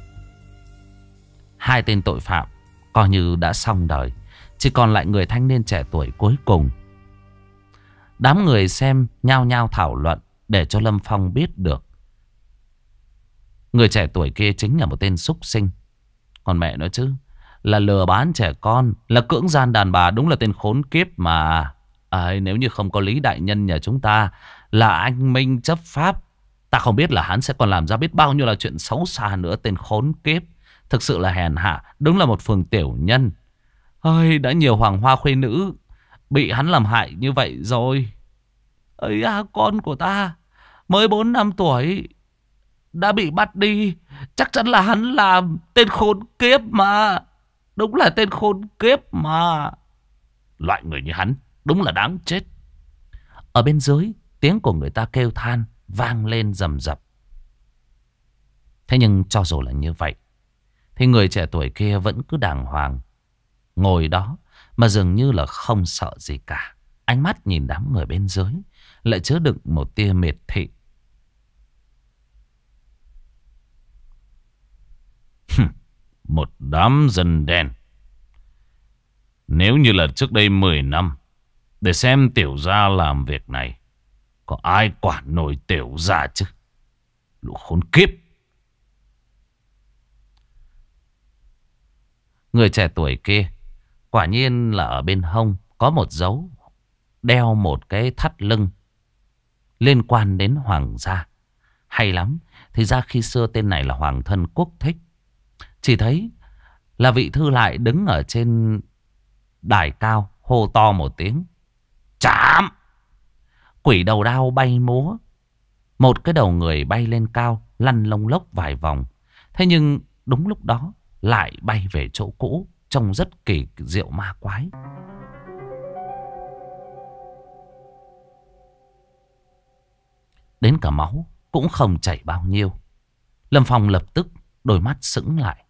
2 tên tội phạm coi như đã xong đời. Chỉ còn lại người thanh niên trẻ tuổi cuối cùng. Đám người xem nhao nhao thảo luận, để cho Lâm Phong biết được người trẻ tuổi kia chính là một tên súc sinh. Còn mẹ nói chứ, là lừa bán trẻ con, là cưỡng gian đàn bà, đúng là tên khốn kiếp mà. Nếu như không có Lý đại nhân nhà chúng ta là anh minh chấp pháp, ta không biết là hắn sẽ còn làm ra biết bao nhiêu là chuyện xấu xa nữa. Tên khốn kiếp, thực sự là hèn hạ, đúng là một phường tiểu nhân. Đã nhiều hoàng hoa khuê nữ bị hắn làm hại như vậy rồi. Con của ta mới 4 năm tuổi đã bị bắt đi. Chắc chắn là hắn làm, tên khốn kiếp mà. Đúng là tên khốn kiếp mà. Loại người như hắn đúng là đáng chết. Ở bên dưới, tiếng của người ta kêu than vang lên rầm rập. Thế nhưng cho dù là như vậy, thì người trẻ tuổi kia vẫn cứ đàng hoàng ngồi đó, mà dường như là không sợ gì cả. Ánh mắt nhìn đám người bên dưới lại chứa đựng một tia miệt thị. Một đám dân đen. Nếu như là trước đây 10 năm để xem tiểu gia làm việc này, có ai quản nổi tiểu gia chứ? Lũ khốn kiếp. Người trẻ tuổi kia quả nhiên là ở bên hông có một dấu, đeo một cái thắt lưng liên quan đến hoàng gia. Hay lắm. Thì ra khi xưa tên này là hoàng thân quốc thích. Chỉ thấy là vị thư lại đứng ở trên đài cao, hô to một tiếng. Chạm! Quỷ đầu đao bay múa. Một cái đầu người bay lên cao, lăn lông lốc vài vòng. Thế nhưng đúng lúc đó lại bay về chỗ cũ, trông rất kỳ diệu ma quái. Đến cả máu cũng không chảy bao nhiêu. Lâm Phong lập tức đôi mắt sững lại.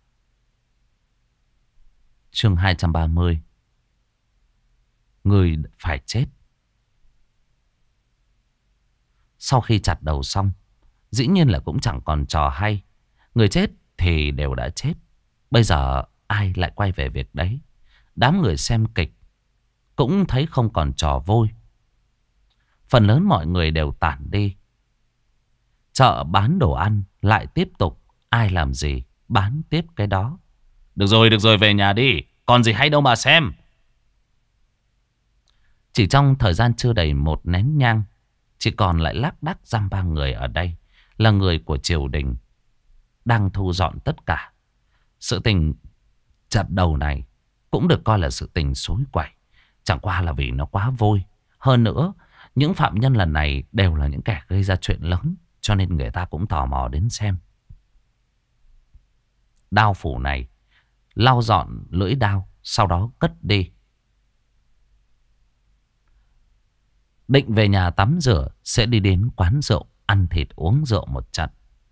Chương 230. Người phải chết. Sau khi chặt đầu xong, dĩ nhiên là cũng chẳng còn trò hay. Người chết thì đều đã chết. Bây giờ ai lại quay về việc đấy? Đám người xem kịch cũng thấy không còn trò vui. Phần lớn mọi người đều tản đi. Chợ bán đồ ăn lại tiếp tục. Ai làm gì bán tiếp cái đó. Được rồi, về nhà đi. Còn gì hay đâu mà xem. Chỉ trong thời gian chưa đầy một nén nhang, chỉ còn lại lác đác dăm ba người ở đây là người của triều đình, đang thu dọn tất cả. Sự tình chặt đầu này cũng được coi là sự tình xối quẩy, chẳng qua là vì nó quá vui. Hơn nữa, những phạm nhân lần này đều là những kẻ gây ra chuyện lớn, cho nên người ta cũng tò mò đến xem. Đao phủ này lau dọn lưỡi đao, sau đó cất đi. Định về nhà tắm rửa, sẽ đi đến quán rượu ăn thịt uống rượu một trận.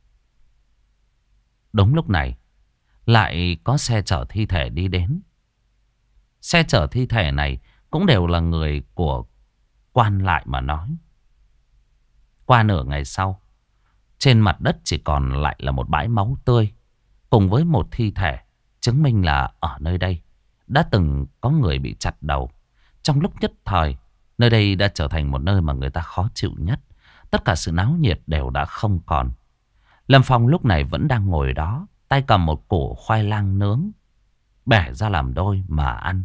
Đúng lúc này lại có xe chở thi thể đi đến. Xe chở thi thể này cũng đều là người của quan lại mà nói. Qua nửa ngày sau, trên mặt đất chỉ còn lại là một bãi máu tươi, cùng với một thi thể, chứng minh là ở nơi đây đã từng có người bị chặt đầu. Trong lúc nhất thời, nơi đây đã trở thành một nơi mà người ta khó chịu nhất. Tất cả sự náo nhiệt đều đã không còn. Lâm Phong lúc này vẫn đang ngồi đó, tay cầm một củ khoai lang nướng, bẻ ra làm đôi mà ăn.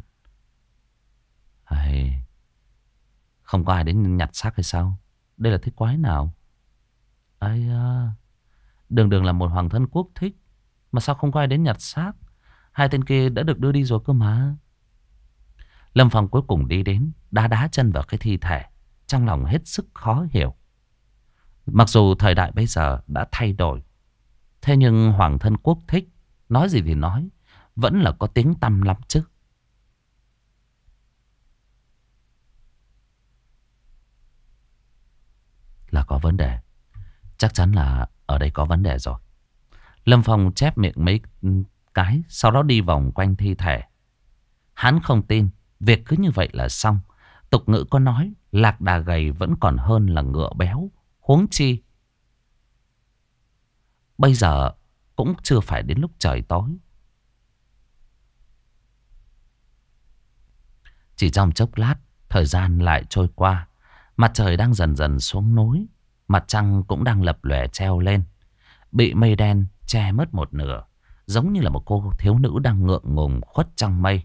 Không có ai đến nhặt xác hay sao? Đây là thế quái nào? Đường là một hoàng thân quốc thích, mà sao không có ai đến nhặt xác? Hai tên kia đã được đưa đi rồi cơ mà. Lâm Phong cuối cùng đi đến, đá chân vào cái thi thể, trong lòng hết sức khó hiểu. Mặc dù thời đại bây giờ đã thay đổi, thế nhưng hoàng thân quốc thích, nói gì thì nói, vẫn là có tiếng tăm lắm chứ. Là có vấn đề. Chắc chắn là ở đây có vấn đề rồi. Lâm Phong chép miệng mấy cái, sau đó đi vòng quanh thi thể. Hắn không tin việc cứ như vậy là xong. Tục ngữ có nói lạc đà gầy vẫn còn hơn là ngựa béo. Huống chi bây giờ cũng chưa phải đến lúc trời tối. Chỉ trong chốc lát, thời gian lại trôi qua. Mặt trời đang dần dần xuống núi, mặt trăng cũng đang lập lòe treo lên, bị mây đen che mất một nửa, giống như là một cô thiếu nữ đang ngượng ngùng khuất trong mây.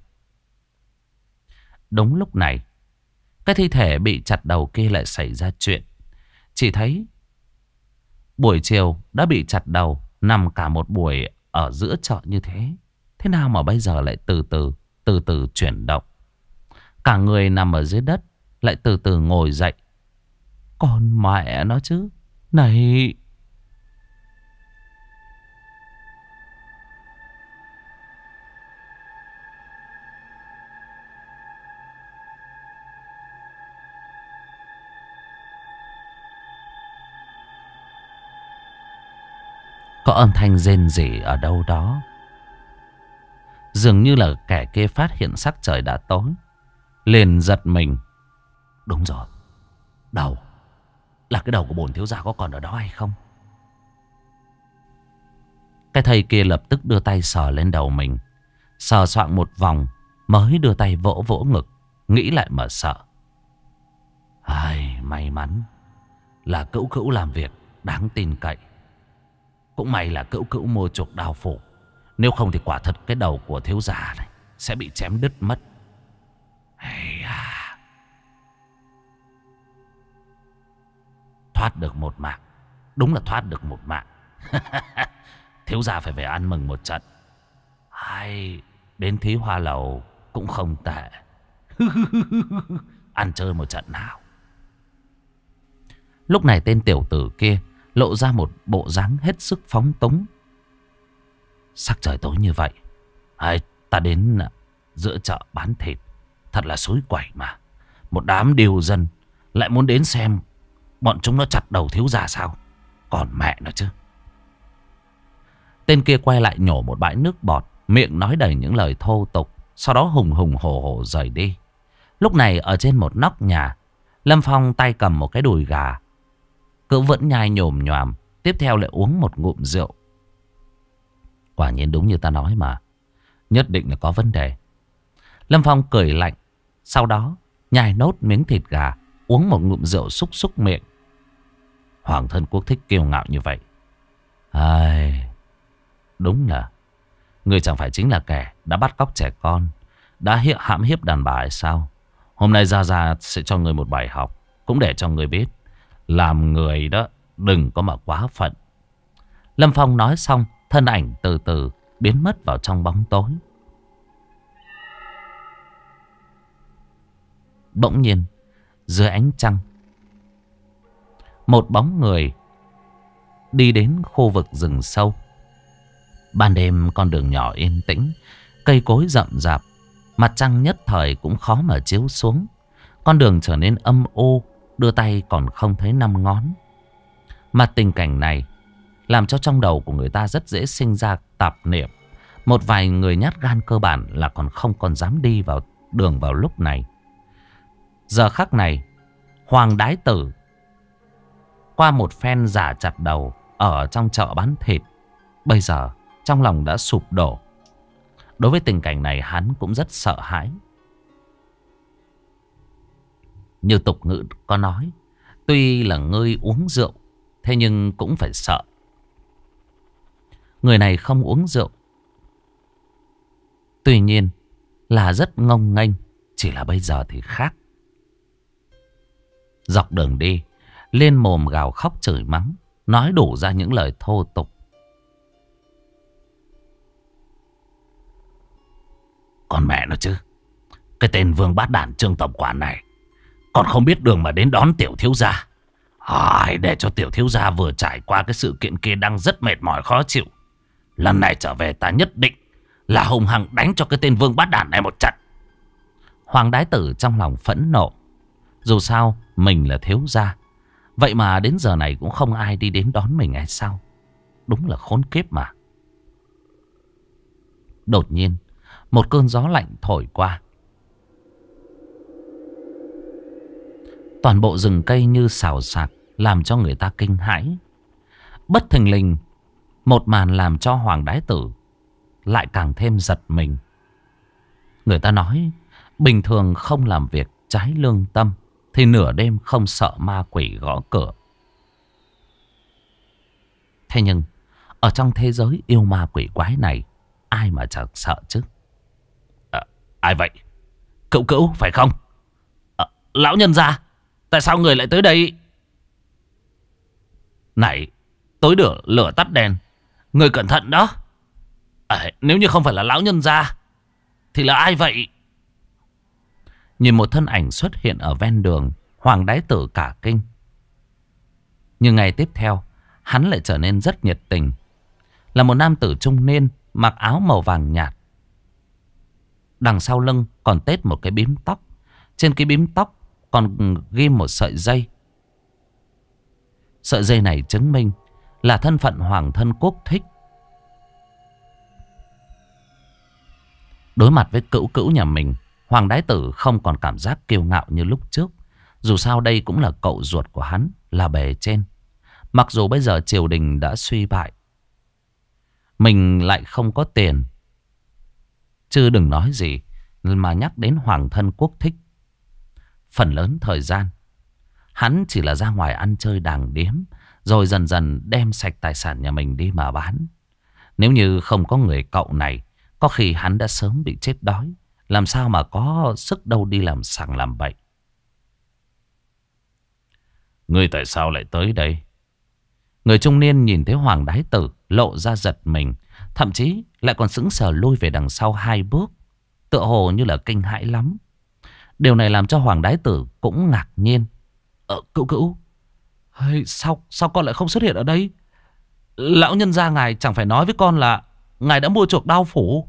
Đúng lúc này, cái thi thể bị chặt đầu kia lại xảy ra chuyện. Chỉ thấy buổi chiều đã bị chặt đầu, nằm cả một buổi ở giữa chợ như thế. Thế nào mà bây giờ lại từ từ chuyển động. Cả người nằm ở dưới đất lại từ từ ngồi dậy. Con mẹ nó chứ. Này, có âm thanh rên rỉ ở đâu đó. Dường như là kẻ kia phát hiện sắc trời đã tối, liền giật mình. Đúng rồi, đầu là cái đầu của bổn thiếu gia có còn ở đó hay không? Cái thầy kia lập tức đưa tay sờ lên đầu mình, sờ soạng một vòng mới đưa tay vỗ vỗ ngực, nghĩ lại mà sợ. May mắn là cữu cữu làm việc đáng tin cậy. Cũng may là cữu cữu mua chuộc đao phủ, nếu không thì quả thật cái đầu của thiếu gia này sẽ bị chém đứt mất. Thoát được một mạng. Đúng là thoát được một mạng. Thiếu gia phải về ăn mừng một trận. Đến thí hoa lầu cũng không tệ. Ăn chơi một trận nào. Lúc này tên tiểu tử kia lộ ra một bộ dáng hết sức phóng túng. Sắc trời tối như vậy, ta đến giữa chợ bán thịt, thật là xối quẩy mà. Một đám điều dân lại muốn đến xem bọn chúng nó chặt đầu thiếu gia sao? Còn mẹ nó chứ. Tên kia quay lại nhổ một bãi nước bọt, miệng nói đầy những lời thô tục, sau đó hùng hùng hổ hổ rời đi. Lúc này ở trên một nóc nhà, Lâm Phong tay cầm một cái đùi gà, cứ vẫn nhai nhồm nhòm. Tiếp theo lại uống một ngụm rượu. Quả nhiên đúng như ta nói mà, nhất định là có vấn đề. Lâm Phong cười lạnh, sau đó nhai nốt miếng thịt gà, uống một ngụm rượu xúc xúc miệng. Hoàng thân quốc thích kiêu ngạo như vậy. Đúng là người chẳng phải chính là kẻ đã bắt cóc trẻ con, đã hãm hiếp đàn bà hay sao? Hôm nay Gia sẽ cho người một bài học, cũng để cho người biết làm người đó đừng có mà quá phận. Lâm Phong nói xong, thân ảnh từ từ biến mất vào trong bóng tối. Bỗng nhiên dưới ánh trăng, một bóng người đi đến khu vực rừng sâu. Ban đêm con đường nhỏ yên tĩnh, cây cối rậm rạp, mặt trăng nhất thời cũng khó mà chiếu xuống. Con đường trở nên âm u, đưa tay còn không thấy 5 ngón. Mà tình cảnh này làm cho trong đầu của người ta rất dễ sinh ra tạp niệm. Một vài người nhát gan cơ bản là không còn dám đi vào đường vào lúc này. Giờ khắc này, Hoàng Đái Tử qua một phen giả chặt đầu ở trong chợ bán thịt, bây giờ trong lòng đã sụp đổ. Đối với tình cảnh này hắn cũng rất sợ hãi. Như tục ngữ có nói, tuy là ngươi uống rượu, thế nhưng cũng phải sợ. Người này không uống rượu, tuy nhiên là rất ngông nghênh, chỉ là bây giờ thì khác. Dọc đường đi, lên mồm gào khóc chửi mắng, nói đủ ra những lời thô tục. Còn mẹ nó chứ, cái tên vương bát đản Trương tổng quản này còn không biết đường mà đến đón tiểu thiếu gia. Để cho tiểu thiếu gia vừa trải qua cái sự kiện kia đang rất mệt mỏi khó chịu. Lần này trở về ta nhất định là hùng hăng đánh cho cái tên vương bát đản này một trận. Hoàng Đái Tử trong lòng phẫn nộ. Dù sao mình là thiếu gia, vậy mà đến giờ này cũng không ai đi đến đón mình hay sao? Đúng là khốn kiếp mà. Đột nhiên một cơn gió lạnh thổi qua. Toàn bộ rừng cây như xào xạc, làm cho người ta kinh hãi. Bất thình lình, một màn làm cho Hoàng Đái Tử lại càng thêm giật mình. Người ta nói, bình thường không làm việc trái lương tâm, thì nửa đêm không sợ ma quỷ gõ cửa. Thế nhưng, ở trong thế giới yêu ma quỷ quái này, ai mà chẳng sợ chứ? Ai vậy? Cữu Cữu phải không? Lão nhân gia, tại sao người lại tới đây? Này, tối lửa tắt đèn, người cẩn thận đó. Nếu như không phải là lão nhân gia thì là ai vậy? Nhìn một thân ảnh xuất hiện ở ven đường, Hoàng Đái Tử cả kinh. Nhưng ngày tiếp theo, hắn lại trở nên rất nhiệt tình. Là một nam tử trung niên, mặc áo màu vàng nhạt. Đằng sau lưng còn tết một cái bím tóc. Trên cái bím tóc còn ghim một sợi dây. Sợi dây này chứng minh là thân phận hoàng thân quốc thích. Đối mặt với Cữu Cữu nhà mình, Hoàng Đái Tử không còn cảm giác kiêu ngạo như lúc trước. Dù sao đây cũng là cậu ruột của hắn, là bề trên. Mặc dù bây giờ triều đình đã suy bại, mình lại không có tiền, chứ đừng nói gì mà nhắc đến hoàng thân quốc thích. Phần lớn thời gian hắn chỉ là ra ngoài ăn chơi đàng điếm, rồi dần dần đem sạch tài sản nhà mình đi mà bán. Nếu như không có người cậu này, có khi hắn đã sớm bị chết đói, làm sao mà có sức đâu đi làm sằng làm bậy. Ngươi tại sao lại tới đây? Người trung niên nhìn thấy Hoàng Đái Tử lộ ra giật mình, thậm chí lại còn sững sờ lui về đằng sau 2 bước, tựa hồ như là kinh hãi lắm. Điều này làm cho Hoàng Đái Tử cũng ngạc nhiên. Cữu cữu, sao con lại không xuất hiện ở đây? Lão nhân gia ngài chẳng phải nói với con là ngài đã mua chuộc Đao Phủ.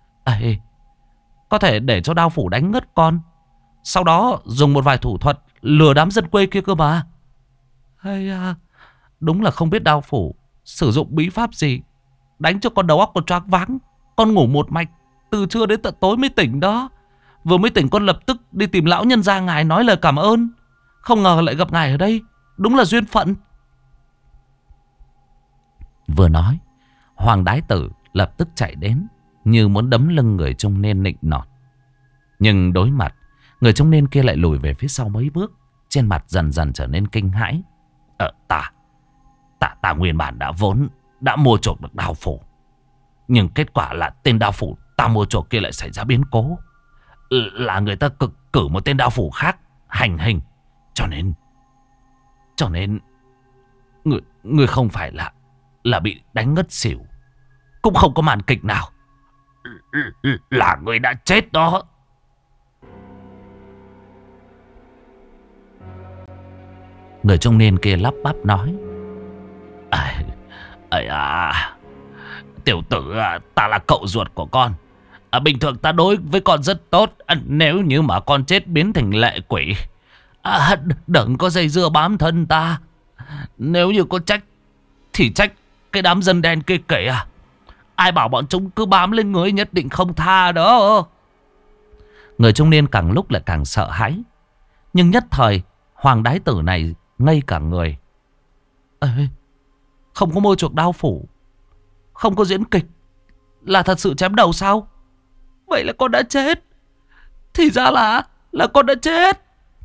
Có thể để cho Đao Phủ đánh ngất con, sau đó dùng một vài thủ thuật lừa đám dân quê kia cơ mà. Đúng là không biết Đao Phủ sử dụng bí pháp gì, đánh cho con đầu óc con choáng váng. Con ngủ một mạch từ trưa đến tận tối mới tỉnh đó. Vừa mới tỉnh con lập tức đi tìm lão nhân gia ngài nói lời cảm ơn. Không ngờ lại gặp ngài ở đây, đúng là duyên phận. Vừa nói, Hoàng Đái Tử lập tức chạy đến, như muốn đấm lưng người trung niên nịnh nọt. Nhưng đối mặt, người trung niên kia lại lùi về phía sau mấy bước, trên mặt dần dần trở nên kinh hãi. Ta nguyên bản đã mua chuộc được Đao Phủ, nhưng kết quả là tên Đao Phủ ta mua chuộc kia lại xảy ra biến cố. Là người ta cử một tên Đao Phủ khác hành hình. Cho nên người không phải là bị đánh ngất xỉu, cũng không có màn kịch nào. Là người đã chết đó. Người trung niên kia lắp bắp nói: Tiểu tử, ta là cậu ruột của con. Bình thường ta đối với con rất tốt. Nếu như mà con chết biến thành lệ quỷ, đừng có dây dưa bám thân ta. Nếu như có trách thì trách cái đám dân đen kia kể. Ai bảo bọn chúng cứ bám lên người nhất định không tha đó. Người trung niên càng lúc lại càng sợ hãi. Nhưng nhất thời Hoàng Đái Tử này ngây cả người. Không có mua chuộc Đao Phủ, không có diễn kịch, là thật sự chém đầu sao? Vậy là con đã chết. Thì ra là con đã chết.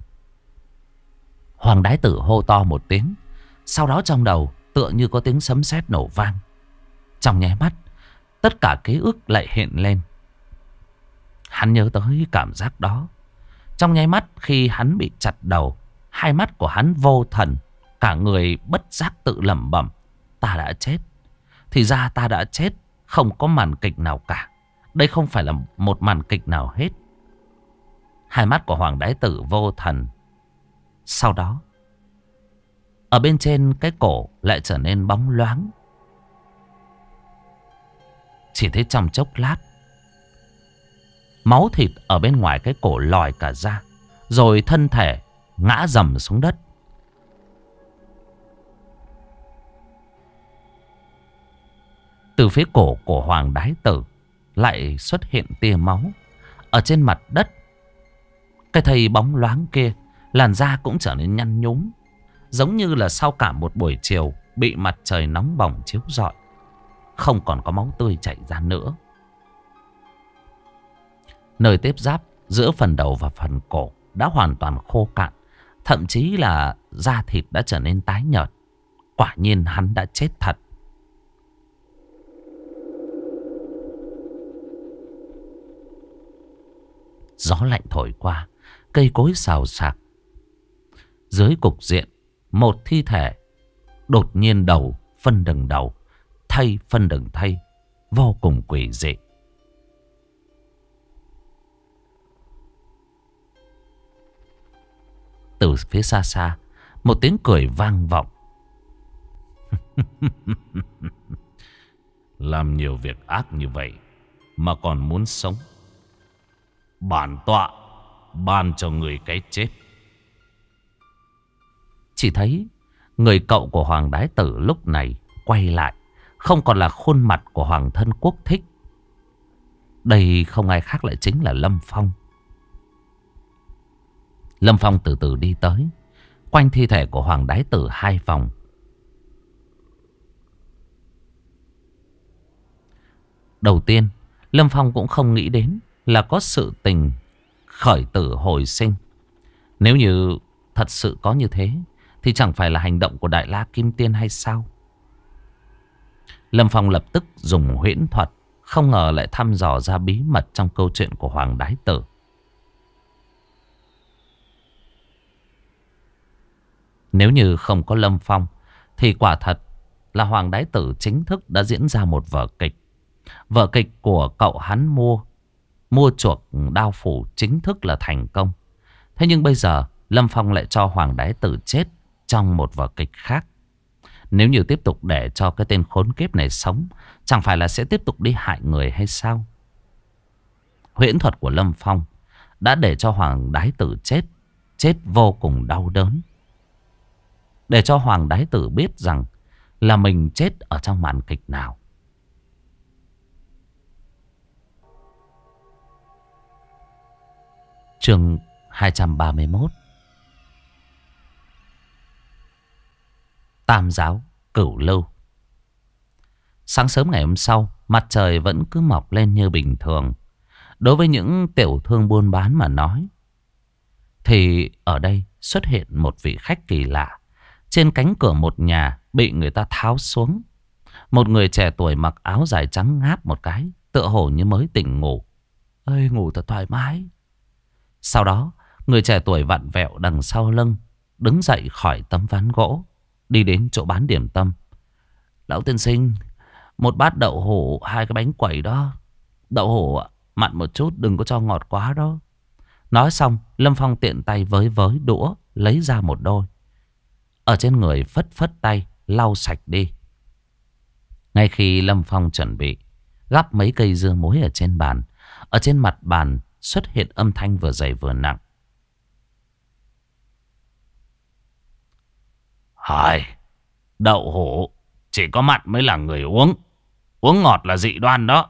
Hoàng Đái Tử hô to một tiếng, sau đó trong đầu tựa như có tiếng sấm sét nổ vang. Trong nháy mắt, tất cả ký ức lại hiện lên. Hắn nhớ tới cảm giác đó. Trong nháy mắt khi hắn bị chặt đầu, hai mắt của hắn vô thần, cả người bất giác tự lẩm bẩm: ta đã chết. Thì ra ta đã chết, không có màn kịch nào cả. Đây không phải là một màn kịch nào hết. Hai mắt của Hoàng Đái Tử vô thần. Sau đó, ở bên trên cái cổ lại trở nên bóng loáng. Chỉ thấy trong chốc lát, máu thịt ở bên ngoài cái cổ lòi cả ra, rồi thân thể ngã rầm xuống đất. Từ phía cổ của Hoàng Đái Tử lại xuất hiện tia máu. Ở trên mặt đất, cái thây bóng loáng kia, làn da cũng trở nên nhăn nhúm, giống như là sau cả một buổi chiều bị mặt trời nóng bỏng chiếu rọi. Không còn có máu tươi chảy ra nữa. Nơi tiếp giáp giữa phần đầu và phần cổ đã hoàn toàn khô cạn, thậm chí là da thịt đã trở nên tái nhợt. Quả nhiên hắn đã chết thật. Gió lạnh thổi qua, cây cối xào xạc. Dưới cục diện, một thi thể đột nhiên đầu phân đừng đầu, thây phân đừng thây, vô cùng quỷ dị. Từ phía xa xa, một tiếng cười vang vọng. Làm nhiều việc ác như vậy mà còn muốn sống, bản tọa ban cho người cái chết. Chỉ thấy người cậu của Hoàng Đái Tử lúc này quay lại, không còn là khuôn mặt của Hoàng thân Quốc Thích. Đây không ai khác lại chính là Lâm Phong. Lâm Phong từ từ đi tới, quanh thi thể của Hoàng Đái Tử hai vòng. Đầu tiên, Lâm Phong cũng không nghĩ đến là có sự tình khởi tử hồi sinh. Nếu như thật sự có như thế, thì chẳng phải là hành động của Đại La Kim Tiên hay sao? Lâm Phong lập tức dùng huyễn thuật, không ngờ lại thăm dò ra bí mật trong câu chuyện của Hoàng Đái Tử. Nếu như không có Lâm Phong, thì quả thật là Hoàng Đái Tử chính thức đã diễn ra một vở kịch. Vở kịch của cậu hắn mua chuộc Đao Phủ chính thức là thành công. Thế nhưng bây giờ Lâm Phong lại cho Hoàng Đái Tử chết trong một vở kịch khác. Nếu như tiếp tục để cho cái tên khốn kiếp này sống, chẳng phải là sẽ tiếp tục đi hại người hay sao? Huyễn thuật của Lâm Phong đã để cho Hoàng Đái Tử chết vô cùng đau đớn. Để cho Hoàng Đái Tử biết rằng là mình chết ở trong màn kịch nào. Chương 231. Tam giáo Cửu Lưu. Sáng sớm ngày hôm sau, mặt trời vẫn cứ mọc lên như bình thường. Đối với những tiểu thương buôn bán mà nói, thì ở đây xuất hiện một vị khách kỳ lạ. Trên cánh cửa một nhà bị người ta tháo xuống. Một người trẻ tuổi mặc áo dài trắng ngáp một cái, tựa hồ như mới tỉnh ngủ. Ơi, ngủ thật thoải mái. Sau đó, người trẻ tuổi vặn vẹo đằng sau lưng, đứng dậy khỏi tấm ván gỗ, đi đến chỗ bán điểm tâm. Lão tiên sinh, một bát đậu hũ, 2 cái bánh quẩy đó. Đậu hũ mặn một chút, đừng có cho ngọt quá đó. Nói xong, Lâm Phong tiện tay với đũa, lấy ra một đôi. Ở trên người phất phất tay, lau sạch đi. Ngay khi Lâm Phong chuẩn bị gắp mấy cây dưa muối ở trên bàn, ở trên mặt bàn xuất hiện âm thanh vừa dày vừa nặng. Hỏi, đậu hũ chỉ có mặn mới là người uống. Uống ngọt là dị đoan đó.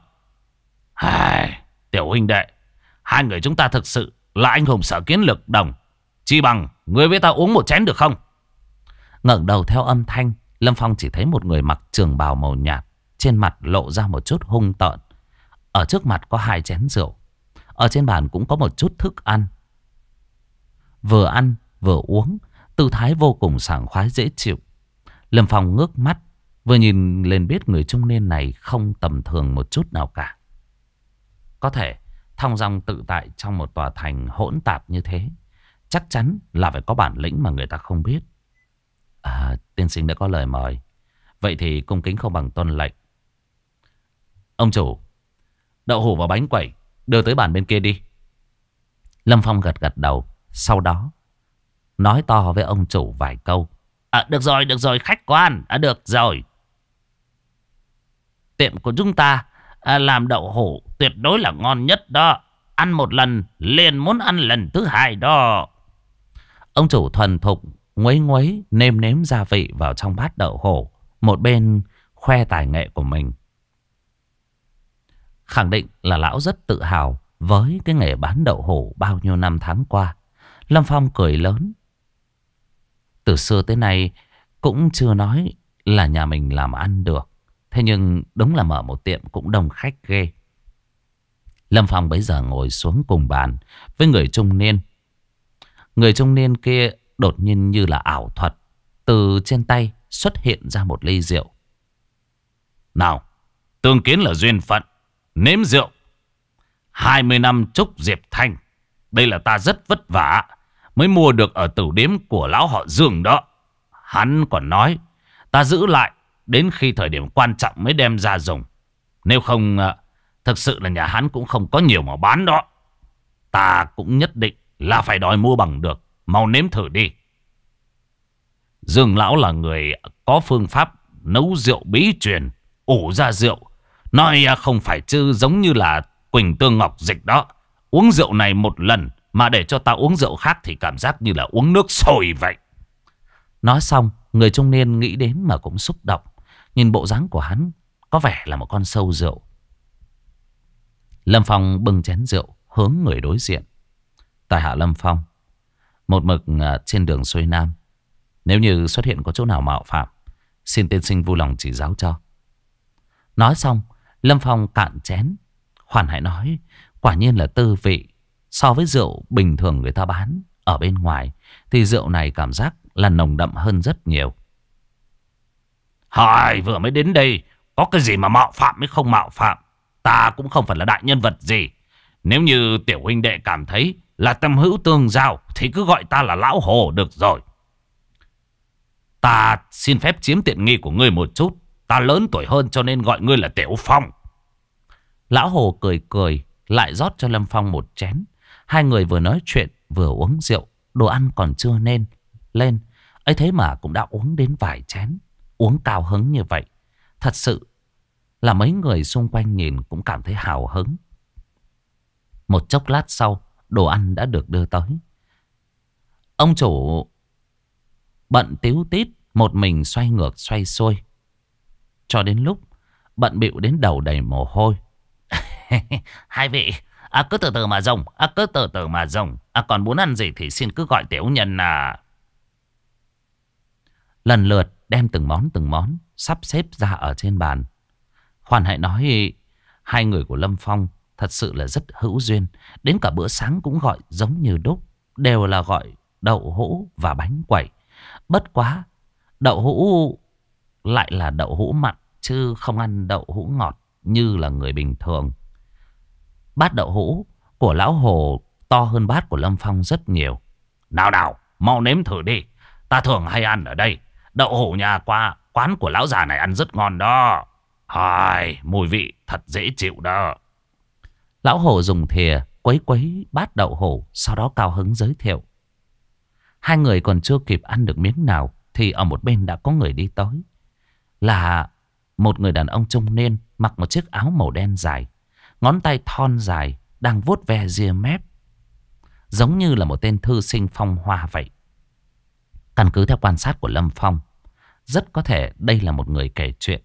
Tiểu huynh đệ, hai người chúng ta thực sự là anh hùng sở kiến lực đồng. Chi bằng người với ta uống một chén được không? Ngẩng đầu theo âm thanh, Lâm Phong chỉ thấy một người mặc trường bào màu nhạt, trên mặt lộ ra một chút hung tợn. Ở trước mặt có 2 chén rượu. Ở trên bàn cũng có một chút thức ăn. Vừa uống, tư thái vô cùng sảng khoái dễ chịu. Lâm Phong ngước mắt, vừa nhìn lên biết người trung niên này không tầm thường một chút nào cả. Có thể thong dong tự tại trong một tòa thành hỗn tạp như thế, chắc chắn là phải có bản lĩnh mà người ta không biết. Tiên sinh đã có lời mời, vậy thì cung kính không bằng tuân lệnh. Ông chủ, đậu hũ và bánh quẩy đưa tới bàn bên kia đi. Lâm Phong gật đầu, sau đó nói to với ông chủ vài câu. Được rồi khách quan. Được rồi. Tiệm của chúng ta làm đậu hũ tuyệt đối là ngon nhất đó. Ăn một lần liền muốn ăn lần thứ 2 đó. Ông chủ thuần thục nguấy nêm gia vị vào trong bát đậu hũ, một bên khoe tài nghệ của mình. Khẳng định là lão rất tự hào với cái nghề bán đậu hũ bao nhiêu năm tháng qua. Lâm Phong cười lớn. Từ xưa tới nay cũng chưa nói là nhà mình làm ăn được. Thế nhưng đúng là mở một tiệm cũng đông khách ghê. Lâm Phong bấy giờ ngồi xuống cùng bàn với người trung niên. Người trung niên kia đột nhiên như là ảo thuật, từ trên tay xuất hiện ra một ly rượu. Nào, tương kiến là duyên phận, nếm rượu. 20 năm trúc Diệp Thanh. Đây là ta rất vất vả mới mua được ở tửu điếm của lão họ Dương đó. Hắn còn nói ta giữ lại đến khi thời điểm quan trọng mới đem ra dùng. Nếu không, thực sự là nhà hắn cũng không có nhiều mà bán đó. Ta cũng nhất định là phải đòi mua bằng được. Mau nếm thử đi. Dương lão là người có phương pháp nấu rượu bí truyền, ủ ra rượu. Nói không phải chứ giống như là Quỳnh Tương Ngọc Dịch đó. Uống rượu này một lần mà để cho ta uống rượu khác thì cảm giác như là uống nước sôi vậy. Nói xong, người trung niên nghĩ đến mà cũng xúc động. Nhìn bộ dáng của hắn có vẻ là một con sâu rượu. Lâm Phong bưng chén rượu hướng người đối diện. Tại hạ Lâm Phong, một mực trên đường xuôi nam. Nếu như xuất hiện có chỗ nào mạo phạm, xin tiên sinh vui lòng chỉ giáo cho. Nói xong, Lâm Phong cạn chén, khoan hãy nói, quả nhiên là tư vị. So với rượu bình thường người ta bán ở bên ngoài thì rượu này cảm giác là nồng đậm hơn rất nhiều. Hỏi, vừa mới đến đây, có cái gì mà mạo phạm mới không mạo phạm. Ta cũng không phải là đại nhân vật gì. Nếu như tiểu huynh đệ cảm thấy là tâm hữu tương giao thì cứ gọi ta là Lão Hồ được rồi. Ta xin phép chiếm tiện nghi của ngươi một chút. Ta lớn tuổi hơn cho nên gọi ngươi là Tiểu Phong. Lão Hồ cười cười lại rót cho Lâm Phong một chén. Hai người vừa nói chuyện vừa uống rượu, đồ ăn còn chưa nên lên. Ấy thế mà cũng đã uống đến vài chén. Uống cao hứng như vậy, thật sự là mấy người xung quanh nhìn cũng cảm thấy hào hứng. Một chốc lát sau, đồ ăn đã được đưa tới. Ông chủ bận tíu tít, một mình xoay ngược xoay xuôi, cho đến lúc bận bịu đến đầu đầy mồ hôi. Hai vị, cứ từ từ mà dùng, cứ từ từ mà dùng. Còn muốn ăn gì thì xin cứ gọi tiểu nhân à. Lần lượt đem từng món sắp xếp ra ở trên bàn. Khoan hãy nói, hai người của Lâm Phong thật sự là rất hữu duyên. Đến cả bữa sáng cũng gọi giống như đúc, đều là gọi đậu hũ và bánh quẩy. Bất quá, đậu hũ lại là đậu hũ mặn, chứ không ăn đậu hũ ngọt như là người bình thường. Bát đậu hũ của lão Hồ to hơn bát của Lâm Phong rất nhiều. Nào nào, mau nếm thử đi. Ta thường hay ăn ở đây. Đậu hũ nhà qua quán của lão già này ăn rất ngon đó. Mùi vị thật dễ chịu đó. Lão Hồ dùng thìa quấy quấy bát đậu hũ, sau đó cao hứng giới thiệu. Hai người còn chưa kịp ăn được miếng nào thì ở một bên đã có người đi tới. Là một người đàn ông trung niên, mặc một chiếc áo màu đen dài, ngón tay thon dài, đang vuốt ve ria mép, giống như là một tên thư sinh phong hoa vậy. Căn cứ theo quan sát của Lâm Phong, rất có thể đây là một người kể chuyện.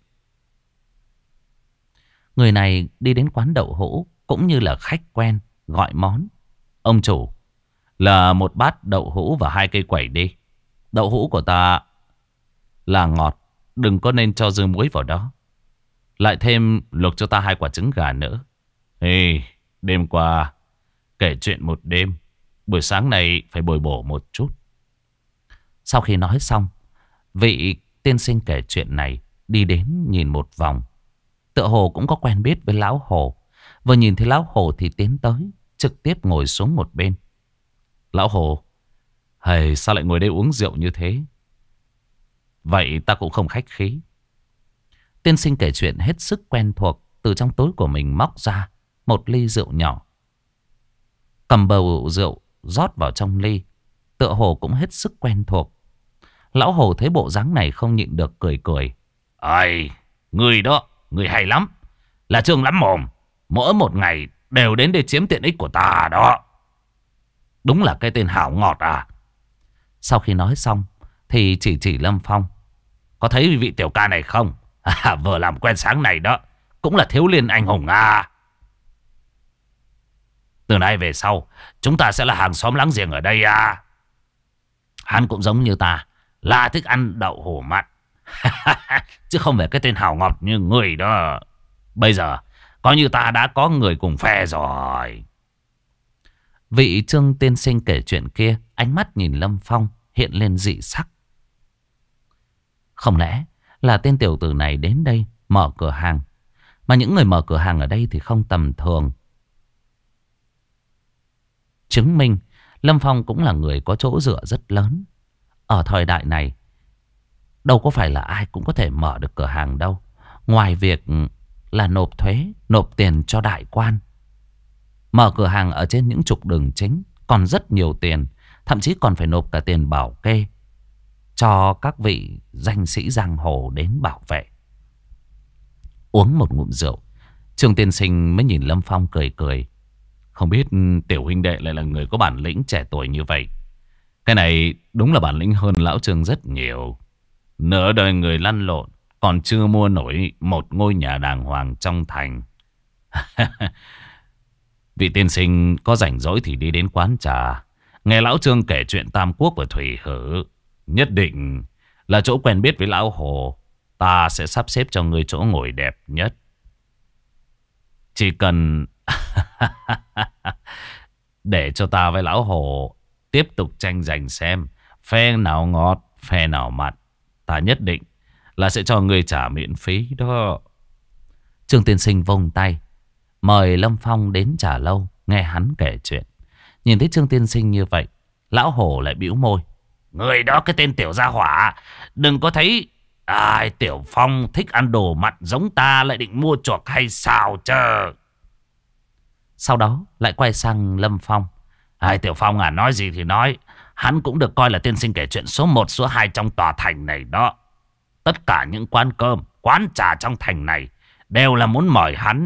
Người này đi đến quán đậu hũ cũng như là khách quen, gọi món. Ông chủ, là một bát đậu hũ và 2 cây quẩy đi. Đậu hũ của ta là ngọt, đừng có nên cho dưa muối vào đó. Lại thêm luộc cho ta 2 quả trứng gà nữa. Đêm qua kể chuyện một đêm, buổi sáng này phải bồi bổ một chút. Sau khi nói xong, vị tiên sinh kể chuyện này đi đến nhìn một vòng. Tựa hồ cũng có quen biết với lão Hồ. Vừa nhìn thấy lão Hồ thì tiến tới, trực tiếp ngồi xuống một bên. Lão Hồ, sao lại ngồi đây uống rượu như thế? Vậy ta cũng không khách khí. Tiên sinh kể chuyện hết sức quen thuộc, từ trong túi của mình móc ra một ly rượu nhỏ, cầm bầu rượu rót vào trong ly, tựa hồ cũng hết sức quen thuộc. Lão Hồ thấy bộ dáng này không nhịn được cười cười. Người đó, người hay lắm, là trương lắm mồm, mỗi một ngày đều đến để chiếm tiện ích của ta đó. Đúng là cái tên hảo ngọt à. Sau khi nói xong thì chỉ Lâm Phong. Có thấy vị tiểu ca này không? Vừa làm quen sáng này đó, cũng là thiếu liên anh hùng à. Từ nay về sau, chúng ta sẽ là hàng xóm láng giềng ở đây à. Hắn cũng giống như ta, là thích ăn đậu hũ mặn. Chứ không phải cái tên hảo ngọt như người đó. Bây giờ coi như ta đã có người cùng phe rồi. Vị Trương tiên sinh kể chuyện kia, ánh mắt nhìn Lâm Phong hiện lên dị sắc. Không lẽ là tên tiểu tử này đến đây mở cửa hàng? Mà những người mở cửa hàng ở đây thì không tầm thường. Chứng minh Lâm Phong cũng là người có chỗ dựa rất lớn. Ở thời đại này, đâu có phải là ai cũng có thể mở được cửa hàng đâu. Ngoài việc là nộp thuế, nộp tiền cho đại quan, mở cửa hàng ở trên những trục đường chính còn rất nhiều tiền. Thậm chí còn phải nộp cả tiền bảo kê cho các vị danh sĩ giang hồ đến bảo vệ. Uống một ngụm rượu, Trương tiên sinh mới nhìn Lâm Phong cười cười. Không biết tiểu huynh đệ lại là người có bản lĩnh trẻ tuổi như vậy. Cái này đúng là bản lĩnh hơn lão Trương rất nhiều. Nửa đời người lăn lộn, còn chưa mua nổi một ngôi nhà đàng hoàng trong thành. Vị tiên sinh có rảnh rỗi thì đi đến quán trà, nghe lão Trương kể chuyện Tam Quốc và Thủy Hử. Nhất định là chỗ quen biết với lão Hồ. Ta sẽ sắp xếp cho người chỗ ngồi đẹp nhất. Chỉ cần để cho ta với lão Hồ tiếp tục tranh giành xem phe nào ngọt, phe nào mặn. Ta nhất định là sẽ cho người trả miễn phí đó. Trương tiên sinh vung tay mời Lâm Phong đến trà lâu nghe hắn kể chuyện. Nhìn thấy Trương tiên sinh như vậy, lão Hồ lại bĩu môi. Người đó, cái tên tiểu gia hỏa, đừng có thấy Tiểu Phong thích ăn đồ mặn giống ta lại định mua chuộc hay sao chứ. Sau đó lại quay sang Lâm Phong. Tiểu Phong à, nói gì thì nói, hắn cũng được coi là tiên sinh kể chuyện số 1 số 2 trong tòa thành này đó. Tất cả những quán cơm, quán trà trong thành này đều là muốn mời hắn.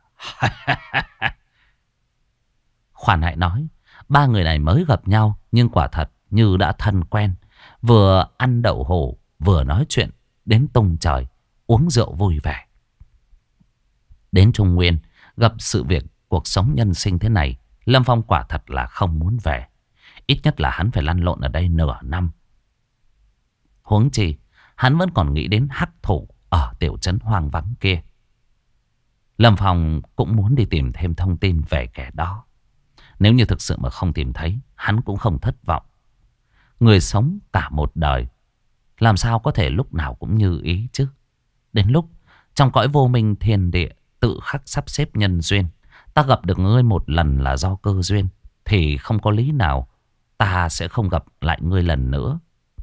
Khoan hãy nói, ba người này mới gặp nhau nhưng quả thật như đã thân quen. Vừa ăn đậu hũ, vừa nói chuyện đến tung trời, uống rượu vui vẻ. Đến Trung Nguyên, gặp sự việc cuộc sống nhân sinh thế này, Lâm Phong quả thật là không muốn về. Ít nhất là hắn phải lăn lộn ở đây nửa năm. Huống chi, hắn vẫn còn nghĩ đến hắc thủ ở tiểu trấn hoang vắng kia. Lâm Phong cũng muốn đi tìm thêm thông tin về kẻ đó. Nếu như thực sự mà không tìm thấy, hắn cũng không thất vọng. Người sống cả một đời, làm sao có thể lúc nào cũng như ý chứ? Đến lúc trong cõi vô minh thiên địa tự khắc sắp xếp nhân duyên, ta gặp được ngươi một lần là do cơ duyên, thì không có lý nào ta sẽ không gặp lại ngươi lần nữa.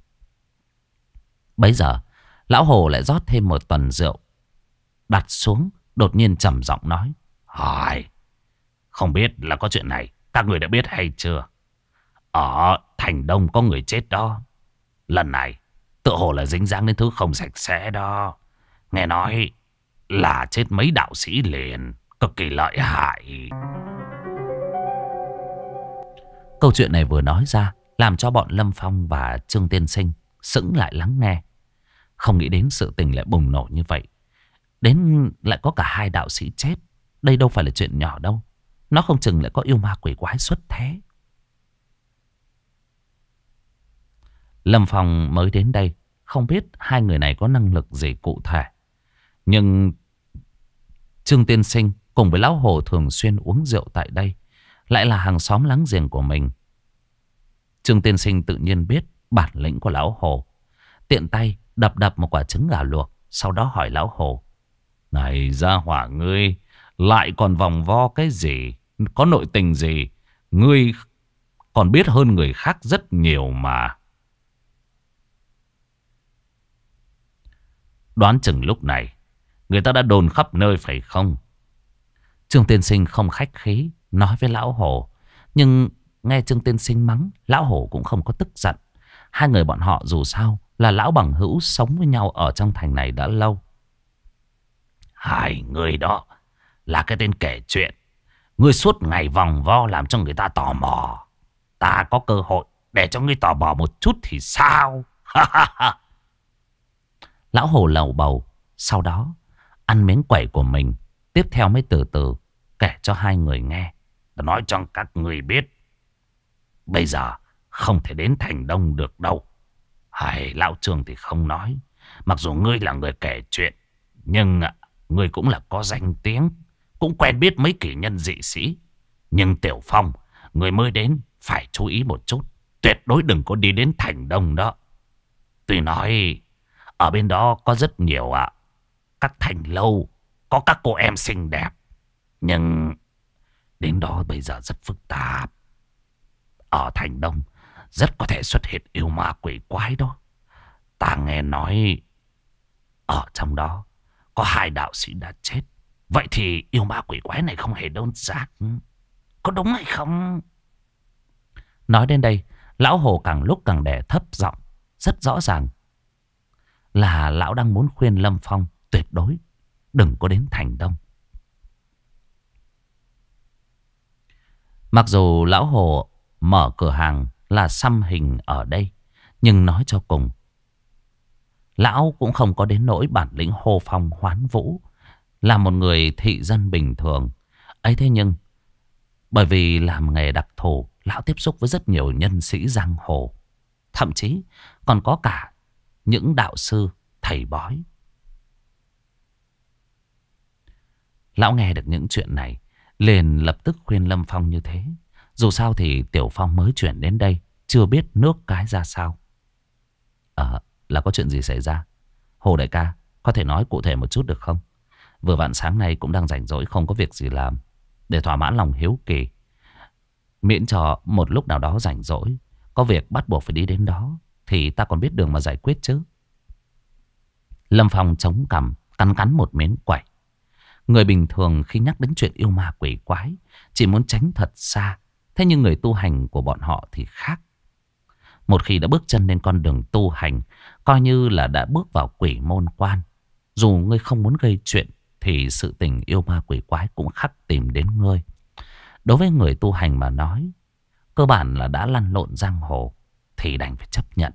Bấy giờ, lão Hồ lại rót thêm một tuần rượu, đặt xuống, đột nhiên trầm giọng nói: Hỏi, không biết là có chuyện này, các người đã biết hay chưa? Ở thành Đông có người chết đó. Lần này, tựa hồ là dính dáng đến thứ không sạch sẽ đó. Nghe nói là chết mấy đạo sĩ liền, cực kỳ lợi hại. Câu chuyện này vừa nói ra, làm cho bọn Lâm Phong và Trương Tiên Sinh sững lại lắng nghe. Không nghĩ đến sự tình lại bùng nổ như vậy. Đến lại có cả hai đạo sĩ chết. Đây đâu phải là chuyện nhỏ đâu. Nó không chừng lại có yêu ma quỷ quái xuất thế. Lâm Phong mới đến đây, không biết hai người này có năng lực gì cụ thể. Nhưng Trương Tiên Sinh cùng với lão Hồ thường xuyên uống rượu tại đây, lại là hàng xóm láng giềng của mình. Trương Tiên Sinh tự nhiên biết bản lĩnh của lão Hồ, tiện tay đập một quả trứng gà luộc, sau đó hỏi lão Hồ: Này gia hỏa ngươi, lại còn vòng vo cái gì? Có nội tình gì? Ngươi còn biết hơn người khác rất nhiều mà. Đoán chừng lúc này người ta đã đồn khắp nơi phải không? Trương Tiên Sinh không khách khí nói với lão Hồ. Nhưng nghe Trương Tiên Sinh mắng, lão Hồ cũng không có tức giận. Hai người bọn họ dù sao là lão bằng hữu, sống với nhau ở trong thành này đã lâu. Hai người đó là cái tên kể chuyện. Ngươi suốt ngày vòng vo làm cho người ta tò mò. Ta có cơ hội để cho ngươi tò mò một chút thì sao? Lão Hồ lầu bầu, sau đó ăn miếng quẩy của mình, tiếp theo mới từ từ kể cho hai người nghe. Ta nói cho các người biết, bây giờ không thể đến thành Đông được đâu. Lão Trương thì không nói. Mặc dù ngươi là người kể chuyện, nhưng ngươi cũng là có danh tiếng, cũng quen biết mấy kỷ nhân dị sĩ. Nhưng Tiểu Phong, người mới đến phải chú ý một chút, tuyệt đối đừng có đi đến thành Đông đó. Tuy nói ở bên đó có rất nhiều các thành lâu, có các cô em xinh đẹp, nhưng đến đó bây giờ rất phức tạp. Ở thành Đông rất có thể xuất hiện yêu ma quỷ quái đó. Ta nghe nói ở trong đó có hai đạo sĩ đã chết. Vậy thì yêu ma quỷ quái này không hề đơn giản, có đúng hay không? Nói đến đây, lão Hồ càng lúc càng đè thấp giọng. Rất rõ ràng là lão đang muốn khuyên Lâm Phong tuyệt đối đừng có đến thành Đông. Mặc dù lão Hồ mở cửa hàng là xăm hình ở đây, nhưng nói cho cùng, lão cũng không có đến nỗi bản lĩnh hô phong hoán vũ, là một người thị dân bình thường. Ấy thế nhưng bởi vì làm nghề đặc thù, lão tiếp xúc với rất nhiều nhân sĩ giang hồ, thậm chí còn có cả những đạo sư, thầy bói. Lão nghe được những chuyện này, liền lập tức khuyên Lâm Phong như thế. Dù sao thì Tiểu Phong mới chuyển đến đây, chưa biết nước cái ra sao. Là có chuyện gì xảy ra? Hồ đại ca, có thể nói cụ thể một chút được không? Vừa vặn sáng nay cũng đang rảnh rỗi, không có việc gì làm, để thỏa mãn lòng hiếu kỳ. Miễn cho một lúc nào đó rảnh rỗi, có việc bắt buộc phải đi đến đó, thì ta còn biết đường mà giải quyết chứ. Lâm Phong chống cằm, cắn một miếng quẩy. Người bình thường khi nhắc đến chuyện yêu ma quỷ quái, chỉ muốn tránh thật xa. Thế Thế nhưng người tu hành của bọn họ thì khác. Một khi đã bước chân lên con đường tu hành, coi như là đã bước vào quỷ môn quan. Dù ngươi không muốn gây chuyện thì sự tình yêu ma quỷ quái cũng khắc tìm đến ngươi. Đối với người tu hành mà nói, cơ bản là đã lăn lộn giang hồ thì đành phải chấp nhận.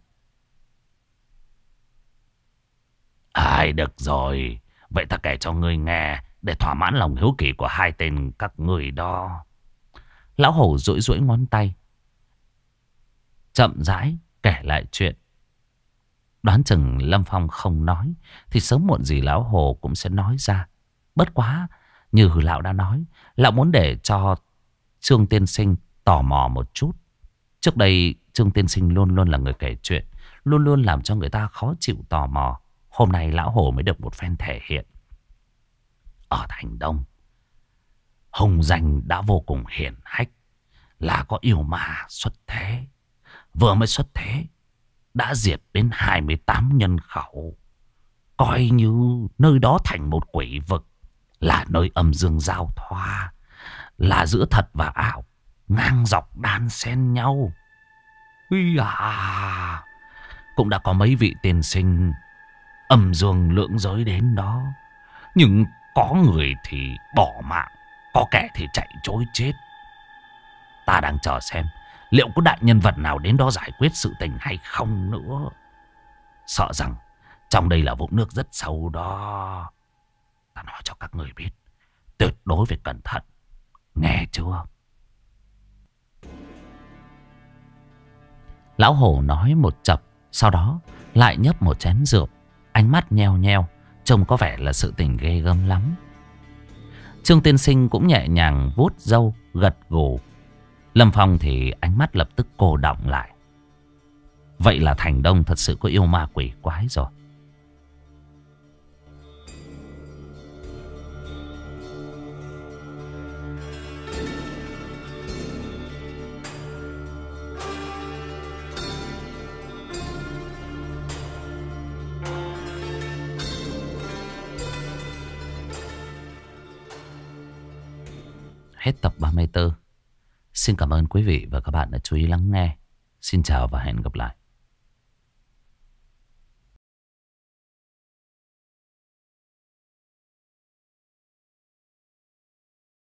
Ai được rồi, vậy ta kể cho ngươi nghe để thỏa mãn lòng hiếu kỳ của hai tên các người đó. Lão hổ duỗi duỗi ngón tay, chậm rãi kể lại chuyện. Đoán chừng Lâm Phong không nói thì sớm muộn gì lão hồ cũng sẽ nói ra. Bất quá như lão đã nói, lão muốn để cho Trương Tiên Sinh tò mò một chút. Trước đây Trương Tiên Sinh luôn luôn là người kể chuyện, luôn luôn làm cho người ta khó chịu tò mò. Hôm nay lão hồ mới được một phen thể hiện. Ở Thành Đông, hùng danh đã vô cùng hiển hách, là có yêu ma xuất thế. Vừa mới xuất thế đã diệt đến 28 nhân khẩu. Coi như nơi đó thành một quỷ vực, là nơi âm dương giao thoa, là giữa thật và ảo, ngang dọc đan xen nhau. Ui à, cũng đã có mấy vị tiên sinh âm dương lưỡng giới đến đó. Nhưng có người thì bỏ mạng, có kẻ thì chạy trối chết. Ta đang chờ xem liệu có đại nhân vật nào đến đó giải quyết sự tình hay không nữa. Sợ rằng trong đây là vũng nước rất sâu đó. Ta nói cho các người biết, tuyệt đối phải cẩn thận, nghe chưa? Lão hổ nói một chập, sau đó lại nhấp một chén rượu, ánh mắt nheo nheo, trông có vẻ là sự tình ghê gớm lắm. Trương Tiên Sinh cũng nhẹ nhàng vuốt râu, gật gù. Lâm Phong thì ánh mắt lập tức cô đọng lại. Vậy là Thành Đông thật sự có yêu ma quỷ quái rồi. Hết tập 34. Xin cảm ơn quý vị và các bạn đã chú ý lắng nghe. Xin chào và hẹn gặp lại.